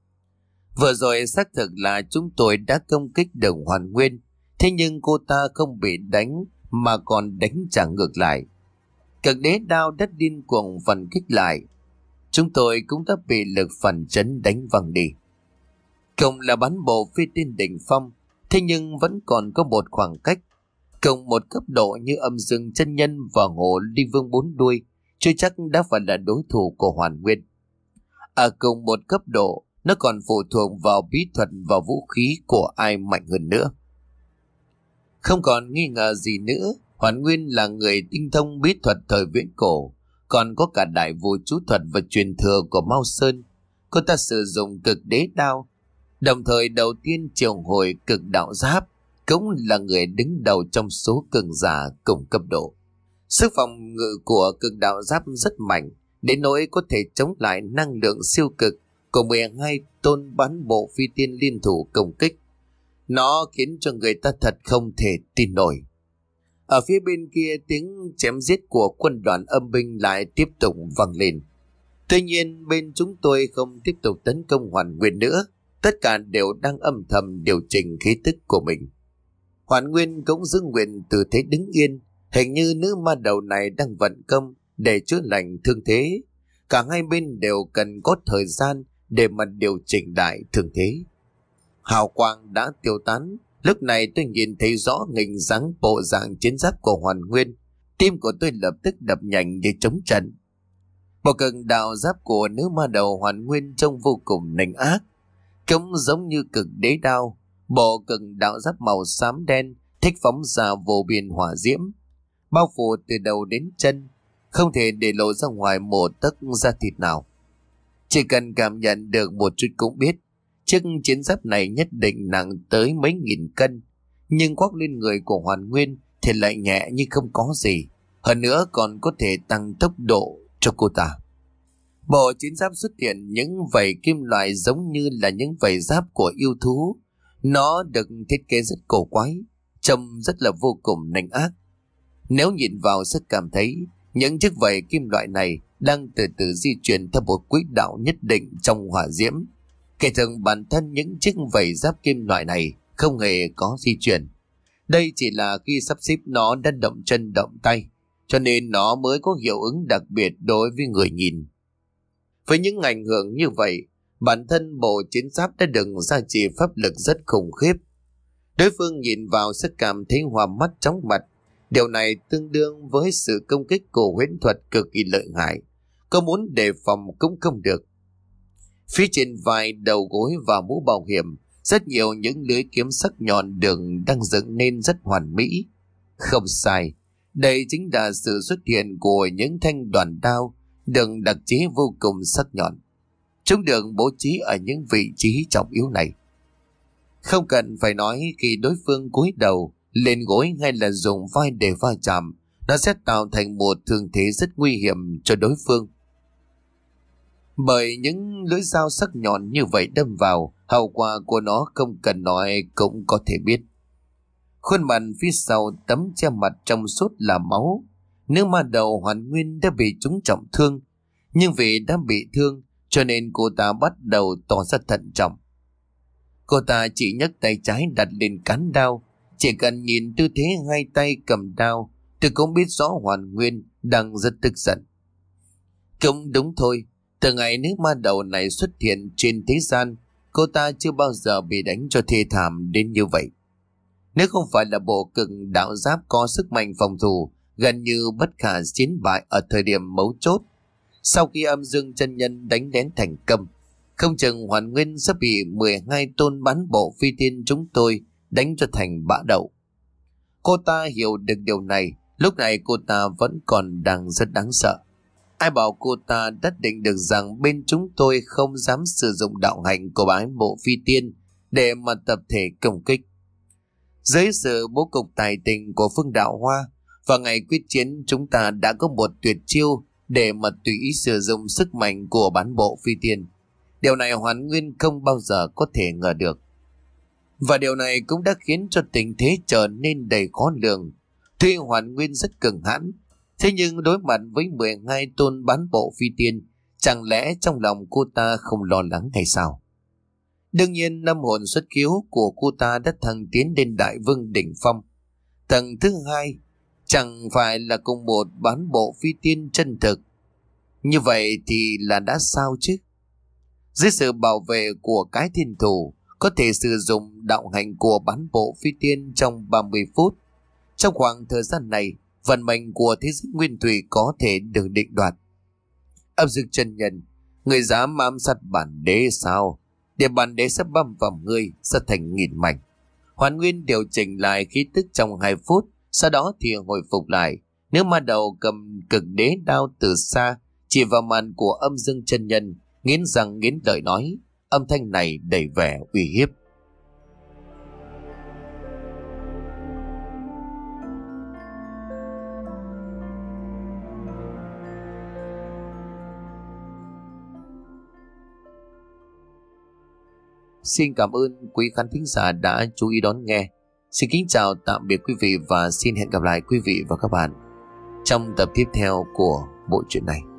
Vừa rồi xác thực là chúng tôi đã công kích được Hoàn Nguyên, thế nhưng cô ta không bị đánh mà còn đánh trả ngược lại. Cực đế đao đất điên cuồng phản kích lại, chúng tôi cũng đã bị lực phản chấn đánh văng đi. Cùng là bán bộ phi tiên đỉnh phong, thế nhưng vẫn còn có một khoảng cách. Cùng một cấp độ như Âm Dương chân nhân và Hồ Ly Vương bốn đuôi, chưa chắc đã phải là đối thủ của Hoàn Nguyên. Ở cùng một cấp độ, nó còn phụ thuộc vào bí thuật và vũ khí của ai mạnh hơn nữa. Không còn nghi ngờ gì nữa, Hoàn Nguyên là người tinh thông bí thuật thời viễn cổ, còn có cả đại vô chú thuật và truyền thừa của Mao Sơn. Cô ta sử dụng cực đế đao, đồng thời đầu tiên triệu hồi cực đạo giáp, cũng là người đứng đầu trong số cường giả cùng cấp độ. Sức phòng ngự của cực đạo giáp rất mạnh, đến nỗi có thể chống lại năng lượng siêu cực của mười hai tôn bán bộ phi tiên liên thủ công kích. Nó khiến cho người ta thật không thể tin nổi. Ở phía bên kia, tiếng chém giết của quân đoàn âm binh lại tiếp tục vang lên. Tuy nhiên bên chúng tôi không tiếp tục tấn công Hoàn Nguyên nữa, tất cả đều đang âm thầm điều chỉnh khí tức của mình. Hoàn Nguyên cũng giữ nguyện từ thế đứng yên, hình như nữ ma đầu này đang vận công để chữa lành thương thế. Cả hai bên đều cần có thời gian để mà điều chỉnh lại thương thế. Hào quang đã tiêu tán, lúc này tôi nhìn thấy rõ hình dáng bộ dạng chiến giáp của Hoàn Nguyên. Tim của tôi lập tức đập nhanh để chống trận. Bộ cực đạo giáp của nữ ma đầu Hoàn Nguyên trông vô cùng nành ác, cũng giống như cực đế đao. Bộ cực đạo giáp màu xám đen thích phóng ra vô biên hỏa diễm, bao phủ từ đầu đến chân, không thể để lộ ra ngoài một tấc da thịt nào. Chỉ cần cảm nhận được một chút cũng biết chiếc chiến giáp này nhất định nặng tới mấy nghìn cân, nhưng khoác lên người của Hoàn Nguyên thì lại nhẹ như không có gì, hơn nữa còn có thể tăng tốc độ cho cô ta. Bộ chiến giáp xuất hiện những vảy kim loại giống như là những vảy giáp của yêu thú. Nó được thiết kế rất cổ quái, trông rất là vô cùng nanh ác. Nếu nhìn vào sẽ cảm thấy những chiếc vảy kim loại này đang từ từ di chuyển theo một quỹ đạo nhất định trong hỏa diễm. Kể thường bản thân những chiếc vảy giáp kim loại này không hề có di chuyển. Đây chỉ là khi sắp xếp nó đã động chân động tay, cho nên nó mới có hiệu ứng đặc biệt đối với người nhìn. Với những ảnh hưởng như vậy, bản thân bộ chiến giáp đã được gia trì pháp lực rất khủng khiếp. Đối phương nhìn vào sẽ cảm thấy hoa mắt chóng mặt. Điều này tương đương với sự công kích của huyễn thuật cực kỳ lợi hại, có muốn đề phòng cũng không được. Phía trên vai, đầu gối và mũ bảo hiểm, rất nhiều những lưỡi kiếm sắc nhọn đường đang dựng nên rất hoàn mỹ. Không sai, đây chính là sự xuất hiện của những thanh đoàn đao đường đặc chế vô cùng sắc nhọn. Chúng được bố trí ở những vị trí trọng yếu này. Không cần phải nói, khi đối phương cúi đầu lên gối hay là dùng vai để va chạm, nó sẽ tạo thành một thương thế rất nguy hiểm cho đối phương. Bởi những lưỡi dao sắc nhọn như vậy đâm vào, hậu quả của nó không cần nói cũng có thể biết. Khuôn mặt phía sau tấm che mặt trong suốt là máu. Nữ ma đầu Hoàn Nguyên đã bị trúng trọng thương, nhưng vì đã bị thương cho nên cô ta bắt đầu tỏ ra thận trọng. Cô ta chỉ nhấc tay trái đặt lên cán đao. Chỉ cần nhìn tư thế hai tay cầm đao, tôi cũng biết rõ Hoàn Nguyên đang rất tức giận. Cũng đúng thôi, từ ngày nữ ma đầu này xuất hiện trên thế gian, cô ta chưa bao giờ bị đánh cho thê thảm đến như vậy. Nếu không phải là bộ cực đạo giáp có sức mạnh phòng thủ gần như bất khả chiến bại ở thời điểm mấu chốt, sau khi Âm Dương chân nhân đánh lén thành công, không chừng Hoàn Nguyên sẽ bị mười hai tôn bán bộ phi tiên chúng tôi đánh cho thành bã đậu. Cô ta hiểu được điều này, lúc này cô ta vẫn còn đang rất đáng sợ. Ai bảo cô ta đã định được rằng bên chúng tôi không dám sử dụng đạo hạnh của bái bộ phi tiên để mà tập thể công kích. Dưới sự bố cục tài tình của Phương Đạo Hoa, vào ngày quyết chiến chúng ta đã có một tuyệt chiêu để mà tùy ý sử dụng sức mạnh của bán bộ phi tiên. Điều này Hoàn Nguyên không bao giờ có thể ngờ được. Và điều này cũng đã khiến cho tình thế trở nên đầy khó lường. Tuy Hoàn Nguyên rất cường hãn, thế nhưng đối mặt với mười hai tôn bán bộ phi tiên, chẳng lẽ trong lòng cô ta không lo lắng hay sao? Đương nhiên năm hồn xuất khiếu của cô ta đã thăng tiến đến đại vương đỉnh phong. Tầng thứ hai chẳng phải là cùng một bán bộ phi tiên chân thực. Như vậy thì là đã sao chứ? Dưới sự bảo vệ của cái thiên thủ, có thể sử dụng đạo hành của bán bộ phi tiên trong ba mươi phút. Trong khoảng thời gian này, vận mệnh của thế giới nguyên thủy có thể được định đoạt. Âm Dương chân nhân, người dám ám sát bản đế sao? Để bản đế sắp băm vào ngươi sẽ thành nghìn mảnh. Hoàn Nguyên điều chỉnh lại khí tức trong hai phút, sau đó thì hồi phục lại. Nếu mà đầu cầm cực đế đao từ xa, chỉ vào màn của Âm Dương chân nhân, nghiến răng nghiến lợi nói, âm thanh này đầy vẻ uy hiếp. Xin cảm ơn quý khán thính giả đã chú ý đón nghe. Xin kính chào tạm biệt quý vị và xin hẹn gặp lại quý vị và các bạn trong tập tiếp theo của bộ truyện này.